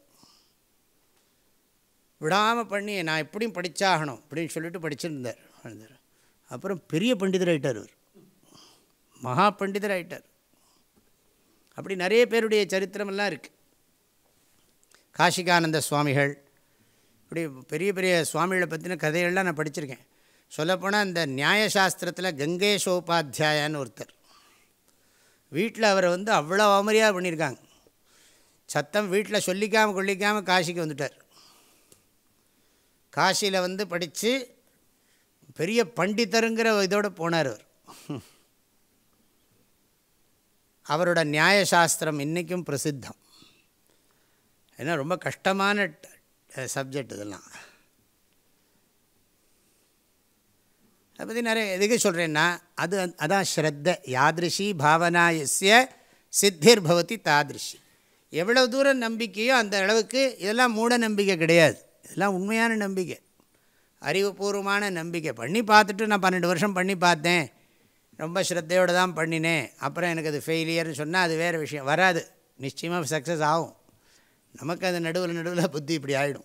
விடாமல் பண்ணி நான் எப்படியும் படித்தாகணும் அப்படின்னு சொல்லிட்டு படிச்சுருந்தார். அப்புறம் பெரிய பண்டிதர் ஆகிட்டார், அவர் மகா பண்டிதர் ஆகிட்டார். அப்படி நிறைய பேருடைய சரித்திரமெல்லாம் இருக்குது. காஷிகானந்த சுவாமிகள், இப்படி பெரிய பெரிய சுவாமிகளை பற்றின கதைகள்லாம் நான் படிச்சிருக்கேன். சொல்லப்போனால் இந்த நியாயசாஸ்திரத்தில் கங்கேஷோபாத்தியாயான்னு ஒருத்தர், வீட்டில் அவரை வந்து அவ்வளோ அவமரியாதை பண்ணியிருக்காங்க. சத்தம் வீட்டில் சொல்லிக்காமல் கொள்ளிக்காமல் காசிக்கு வந்துட்டார். காசியில் வந்து படித்து பெரிய பண்டிதருங்கிற இதோடு போனார் அவர். அவரோட நியாயசாஸ்திரம் இன்றைக்கும் பிரசித்தம். ஏன்னா ரொம்ப கஷ்டமான சப்ஜெக்ட் இதெல்லாம். அதை பற்றி நிறைய எதுக்கு சொல்கிறேன்னா, அது அதான் ஸ்ரத்த யாதிருஷி பாவனா எஸ்ய சித்திர் பவதி தாதிருஷி. எவ்வளோ தூரம் நம்பிக்கையோ அந்த அளவுக்கு. இதெல்லாம் மூட நம்பிக்கை கிடையாது, இதெல்லாம் உண்மையான நம்பிக்கை, அறிவுபூர்வமான நம்பிக்கை. பண்ணி பார்த்துட்டு நான் பன்னெண்டு வருஷம் பண்ணி பார்த்தேன், ரொம்ப ஸ்ரத்தையோடு தான் பண்ணினேன், அப்புறம் எனக்கு அது ஃபெயிலியர்னு சொன்னால் அது வேறு விஷயம். வராது, நிச்சயமாக சக்ஸஸ் ஆகும். நமக்கு அது நடுவில் நடுவில் புத்தி இப்படி ஆகிடும்.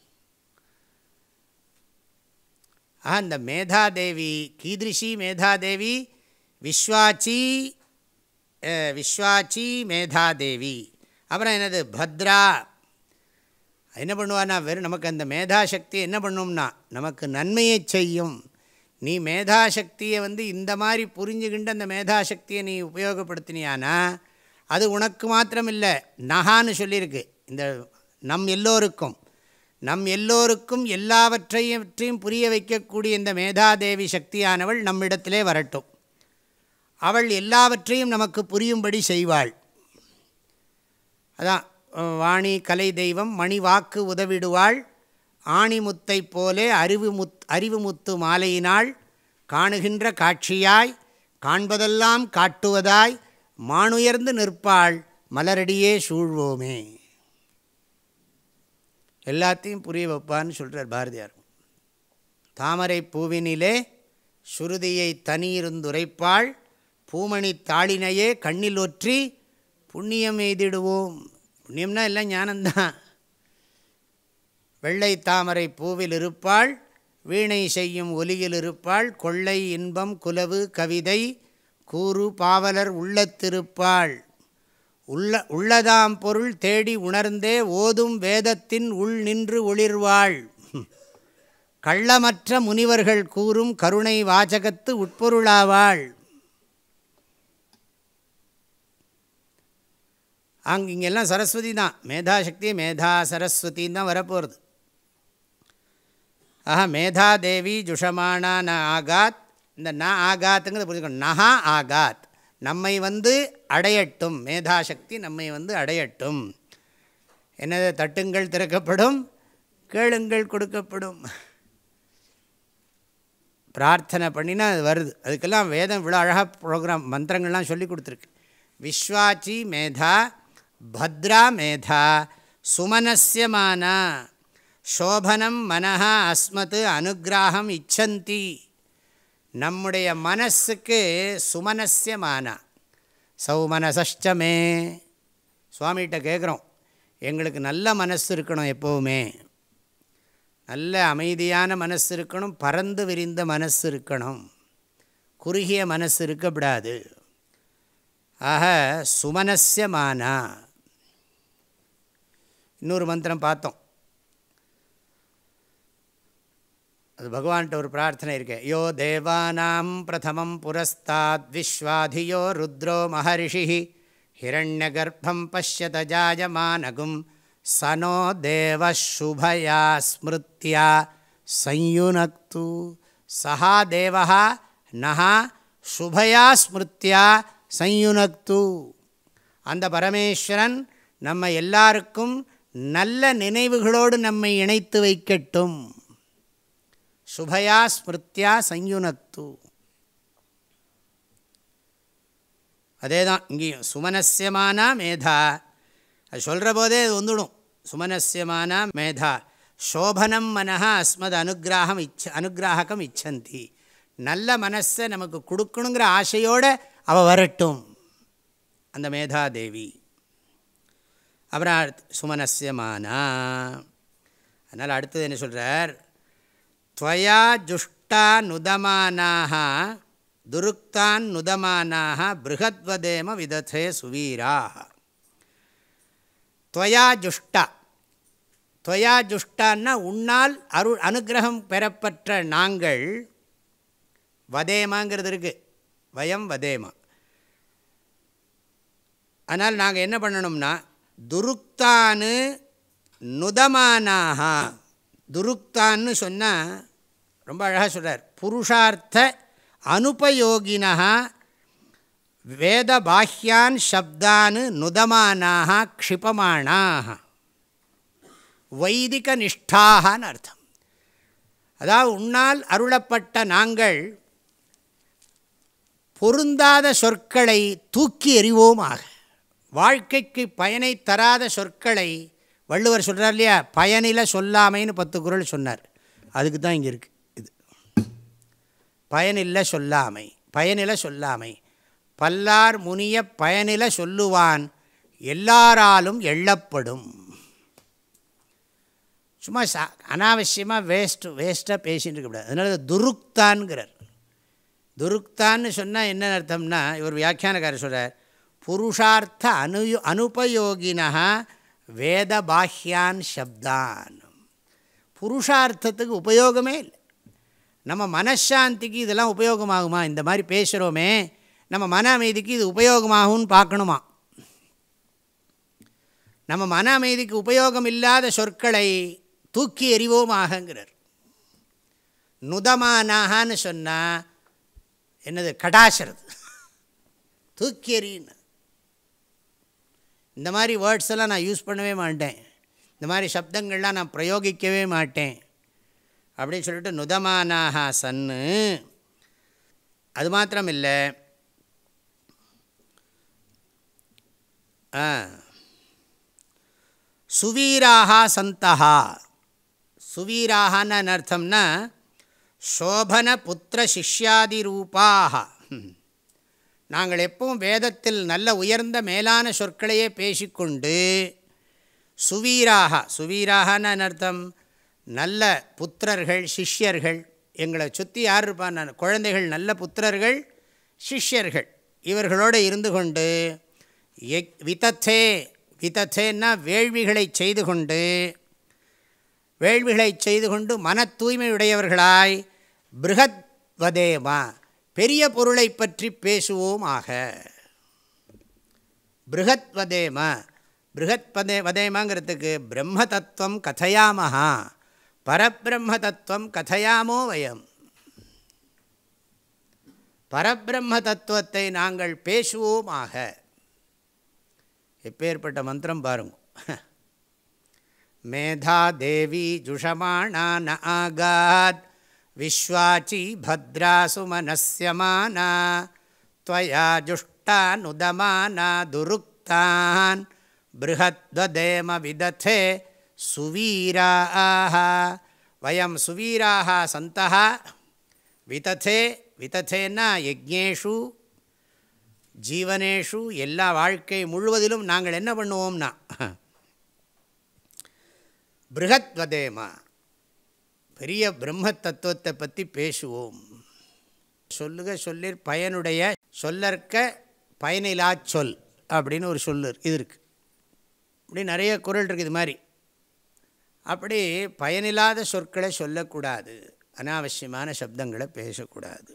ஆ இந்த மேதாதேவி கீதிருஷி மேதாதேவி விஸ்வாச்சி விஸ்வாச்சி மேதாதேவி. அப்புறம் என்னது பத்ரா. என்ன பண்ணுவான்னா, வெறும் நமக்கு அந்த மேதாசக்தியை என்ன பண்ணும்னா நமக்கு நன்மையை செய்யும். நீ மேதாசக்தியை வந்து இந்த மாதிரி புரிஞ்சுக்கிண்டு அந்த மேதாசக்தியை நீ உபயோகப்படுத்தினியானா அது உனக்கு மாத்திரம் இல்லை, நகான்னு சொல்லியிருக்கு. இந்த நம் எல்லோருக்கும் நம் எல்லோருக்கும் எல்லாவற்றையும் புரிய வைக்கக்கூடிய இந்த மேதாதேவி சக்தியானவள் நம்மிடத்திலே வரட்டும். அவள் எல்லாவற்றையும் நமக்கு புரியும்படி செய்வாள். அதான் வாணி கலை தெய்வம் மணி வாக்கு உதவிடுவாள், ஆணிமுத்தை போலே அறிவு முத் அறிவு முத்து மாலையினாள், காணுகின்ற காட்சியாய் காண்பதெல்லாம் காட்டுவதாய் மானுயர்ந்து நிற்பாள் மலரடியே சூழ்வோமே. எல்லாத்தையும் புரிய வைப்பான்னு சொல்கிறார் பாரதியார். தாமரை பூவினிலே சுருதியை தனியிருந்துரைப்பாள் பூமணி தாளினையே கண்ணில் ஒற்றி புண்ணியம் எய்திடுவோம். புண்ணியம்னா எல்லாம் ஞானந்தான். வெள்ளை தாமரை பூவில் இருப்பாள் வீணை செய்யும் ஒலியில் இருப்பாள் கொள்ளை இன்பம் குலவு கவிதை கூறு பாவலர் உள்ளத்திருப்பாள் உள்ள உள்ளதாம் பொருள் தேடி உணர்ந்தே ஓதும் வேதத்தின் உள் நின்று ஒளிர்வாள் கள்ளமற்ற முனிவர்கள் கூறும் கருணை வாசகத்து உட்பொருளாவாள். அங்கே இங்கெல்லாம் சரஸ்வதி தான், மேதாசக்தி மேதா சரஸ்வதின்னு தான் வரப்போகிறது. ஆஹா மேதாதேவி ஜுஷமானா ந ஆகாத். இந்த ந ஆகாத்துங்கிறது புரிஞ்சுக்கணும். நஹா ஆகாத், நம்மை வந்து அடையட்டும், மேதாசக்தி நம்மை வந்து அடையட்டும். என்னது, தட்டுங்கள் திறக்கப்படும் கேளுங்கள் கொடுக்கப்படும். பிரார்த்தனை பண்ணினா அது வருது. அதுக்கெல்லாம் வேதம் இவ்வளோ அழகாக ப்ரோக்ராம் மந்திரங்கள்லாம் சொல்லி கொடுத்துருக்கு. விஸ்வாச்சி மேதா பத்ரா மேதா சுமனஸ்யமானா சோபனம் மனஹா அஸ்மத் அனுகிராகம் இச்சந்தி. நம்முடைய மனசுக்கு சுமனஸ்யமானா சௌமனசஷ்டமே. சுவாமிகிட்ட கேட்குறோம், எங்களுக்கு நல்ல மனசு இருக்கணும், எப்போவுமே நல்ல அமைதியான மனசு இருக்கணும், பறந்து விரிந்த மனசு இருக்கணும், குறுகிய மனசு இருக்கக்கூடாது. ஆக சுமனஸ்யமானா. இன்னொரு மந்திரம் பார்த்தோம், அது பகவான்கிட்ட ஒரு பிரார்த்தனை இருக்கு. யோ தேவானாம் பிரதமம் புரஸ்தாத் விஸ்வாதியோ ருத்ரோ மகர்ஷி ஹிரண்யகர்ப்பம் பஷ்யத ஜாயமானகும் சனோ தேவ சுபயா ஸ்மிருத்யா சயுனக்து. சஹா தேவஹா நஹா சுபயா ஸ்மிருத்யா சயுனக்து. அந்த பரமேஸ்வரன் நம்ம எல்லாருக்கும் நல்ல நினைவுகளோடு நம்மை இணைத்து வைக்கட்டும். சுபயா ஸ்மிருத்யா சயுனக்து. அதே தான் இங்கேயும் சுமனஸ்யமானா மேதா. அது சொல்கிற போதே அது வந்துடும். சுமனஸ்யமானா மேதா சோபனம் மனஹா அஸ்மத் அனுகிராகம் இச்ச அனுகிராகம் இச்சந்தி. நல்ல மனசை நமக்கு கொடுக்கணுங்கிற ஆசையோடு அவள் வரட்டும், அந்த மேதாதேவி. அப்புறம் சுமனஸ்யமானா. அதனால் அடுத்தது என்ன சொல்கிறார், துவயா ஜுஷ்டா நுதமானாக துருக்தான் நுதமானாக பிருகத்வதேம விததே சுவீராக. துவயா ஜுஷ்டா, துவயா ஜுஷ்டான்னா உன்னால் அரு அனுகிரகம் பெறப்பட்ட நாங்கள். வதேமாங்கிறது இருக்குது, வயம் வதேமா. அதனால் நாங்கள் என்ன பண்ணணும்னா துருக்தானு நுதமானாக. துருக்தான்னு சொன்னால் ரொம்ப அழகாக சொல்கிறார். புருஷார்த்த அனுபயோகினா வேத பாஹ்யான் சப்தான் நுதமானாக க்ஷிபமானாக வைதிக நிஷ்டான்னு அர்த்தம். அதாவது உன்னால் அருளப்பட்ட நாங்கள் பொருந்தாத சொற்களை தூக்கி எறிவோமாக. வாழ்க்கைக்கு பயனை தராத சொற்களை வள்ளுவர் சொல்கிறார் இல்லையா, பயனில சொல்லாமைன்னு பத்து குறள் சொன்னார். அதுக்கு தான் இங்கே இருக்குது இது. பயனில்ல சொல்லாமை, பயனில சொல்லாமை. பல்லார் முனிய பயனில சொல்லுவான் எல்லாராலும் எள்ளப்படும். சும்மா சா அனாவசியமாக வேஸ்ட்டு வேஸ்ட்டாக பேசின்னு இருக்கக்கூடாது. அதனால துருக்தான்கிறார். துருக்தான்னு சொன்னால் என்ன அர்த்தம்னா, இவர் வியாக்கியானக்காரர் சொல்கிறார், புருஷார்த்த அனு அனுபயோகினா வேத பாஹ்யான் சப்தான். புருஷார்த்தத்துக்கு உபயோகமே இல்லை. நம்ம மனசாந்திக்கு இதெல்லாம் உபயோகமாகுமா? இந்த மாதிரி பேசுகிறோமே, நம்ம மன அமைதிக்கு இது உபயோகமாகும்னு பார்க்கணுமா? நம்ம மன அமைதிக்கு உபயோகம் இல்லாத சொற்களை தூக்கி எறிவோமாகங்கிறார். நுதமானான்னு சொன்னால் என்னது, கடாசறது, தூக்கி எறின்னு. இந்த மாதிரி வேர்ட்ஸ் எல்லாம் நான் யூஸ் பண்ணவே மாட்டேன், இந்த மாதிரி சப்தங்கள்லாம் நான் பிரயோகிக்கவே மாட்டேன் அப்படின்னு சொல்லிட்டு நுதமானாக சன்னு. அது மாத்திரம் இல்லை, சுவீராக சந்தஹா. சுவீராகன்னு அர்த்தம்னா சோபன புத்திர சிஷ்யாதி ரூபாக. நாங்கள் எப்பவும் வேதத்தில் நல்ல உயர்ந்த மேலான சொற்களையே பேசிக்கொண்டு சுவீராக, சுவீராகன்னு அர்த்தம் நல்ல புத்திரர்கள் சிஷ்யர்கள். எங்களை சுற்றி யார் இருப்பான்? குழந்தைகள், நல்ல புத்திரர்கள் சிஷ்யர்கள், இவர்களோடு இருந்து கொண்டு எக் விதத்தே, விதத்தேன்னா வேள்விகளை செய்து கொண்டு, வேள்விகளை செய்து கொண்டு மன தூய்மையுடையவர்களாய் பிருகத் வதேமா, பெரிய பொருளை பற்றி பேசுவோம் ஆக. பிருகத் வதேமா, பிருகத் பதே வதேமாங்கிறதுக்கு பிரம்ம தத்துவம் கதையாமஹா, பரபிரம்ம தத்துவம் கதையாமோ வயம். பரபிரம்ம தத்துவத்தை நாங்கள் பேசுவோம் ஆக. எப்பேற்பட்ட மந்திரம் பாருங்க. மேதா தேவி ஜுஷமானா ந ஆகாத் விஸ்வாச்சி பத்ராசு மனஸ்யமானா த்வயா ஜுஷ்டானுதமானா துருக்தான் பிருஹத்வதேம விததே சுவீராஹ. வயம் சுவீராஹ சந்தஹ விததே. விததேன்னா யஜ்ஞேஷு ஜீவனேஷு, எல்லா வாழ்க்கை முழுவதிலும் நாங்கள் என்ன பண்ணுவோம்னா பிருஹத்வதேமா, பெரிய பிரம்ம தத்துவத்தை பற்றி பேசுவோம். சொல்லுக சொல்லிற் பயனுடைய சொல்லற்க பயனிலா சொல் அப்படின்னு ஒரு சொல்லு இது இருக்குது. இப்படி நிறைய குறள் இருக்குது இது மாதிரி. அப்படி பயனில்லாத சொற்களை சொல்லக்கூடாது, அனாவசியமான சப்தங்களை பேசக்கூடாது.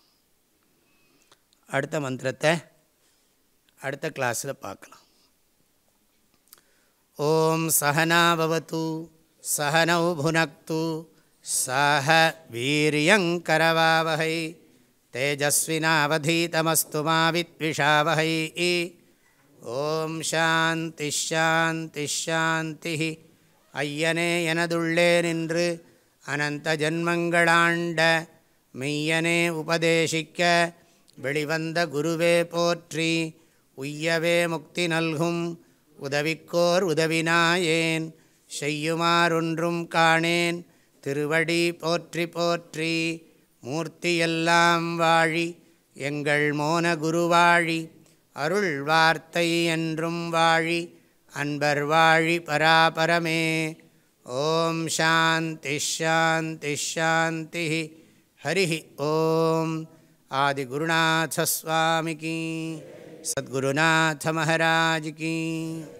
அடுத்த மந்திரத்தை அடுத்த கிளாஸில் பார்க்கலாம். ஓம் சஹனா பவது சஹனௌ புனக்து சஹ வீரியங்கரவாவஹை தேஜஸ்வினாவதீதமஸ்து மா வித்விஷாவஹை. ஓம் சாந்தி ஷாந்தி ஷாந்தி. ஐயனே எனதுள்ளே நின்று அனந்த ஜன்மங்களாண்ட மெய்யனே உபதேசிக்க வெளிவந்த குருவே போற்றி. உய்யவே முக்தி நல்கும் உதவிக்கோர் உதவினாயேன் செய்யுமாறொன்றும் காணேன் திருவடி போற்றி போற்றி. மூர்த்தியெல்லாம் வாழி எங்கள் மோன குருவாழி அருள் வார்த்தை என்றும் வாழி அன்பர் வாழி பராபரமே. ஓம் சாந்தி ஷாந்தி ஷாந்தி. ஹரி ஓம். ஆதிகுருநாத ஸ்வாமிகி, சத்குருநாத மகாராஜ் கி.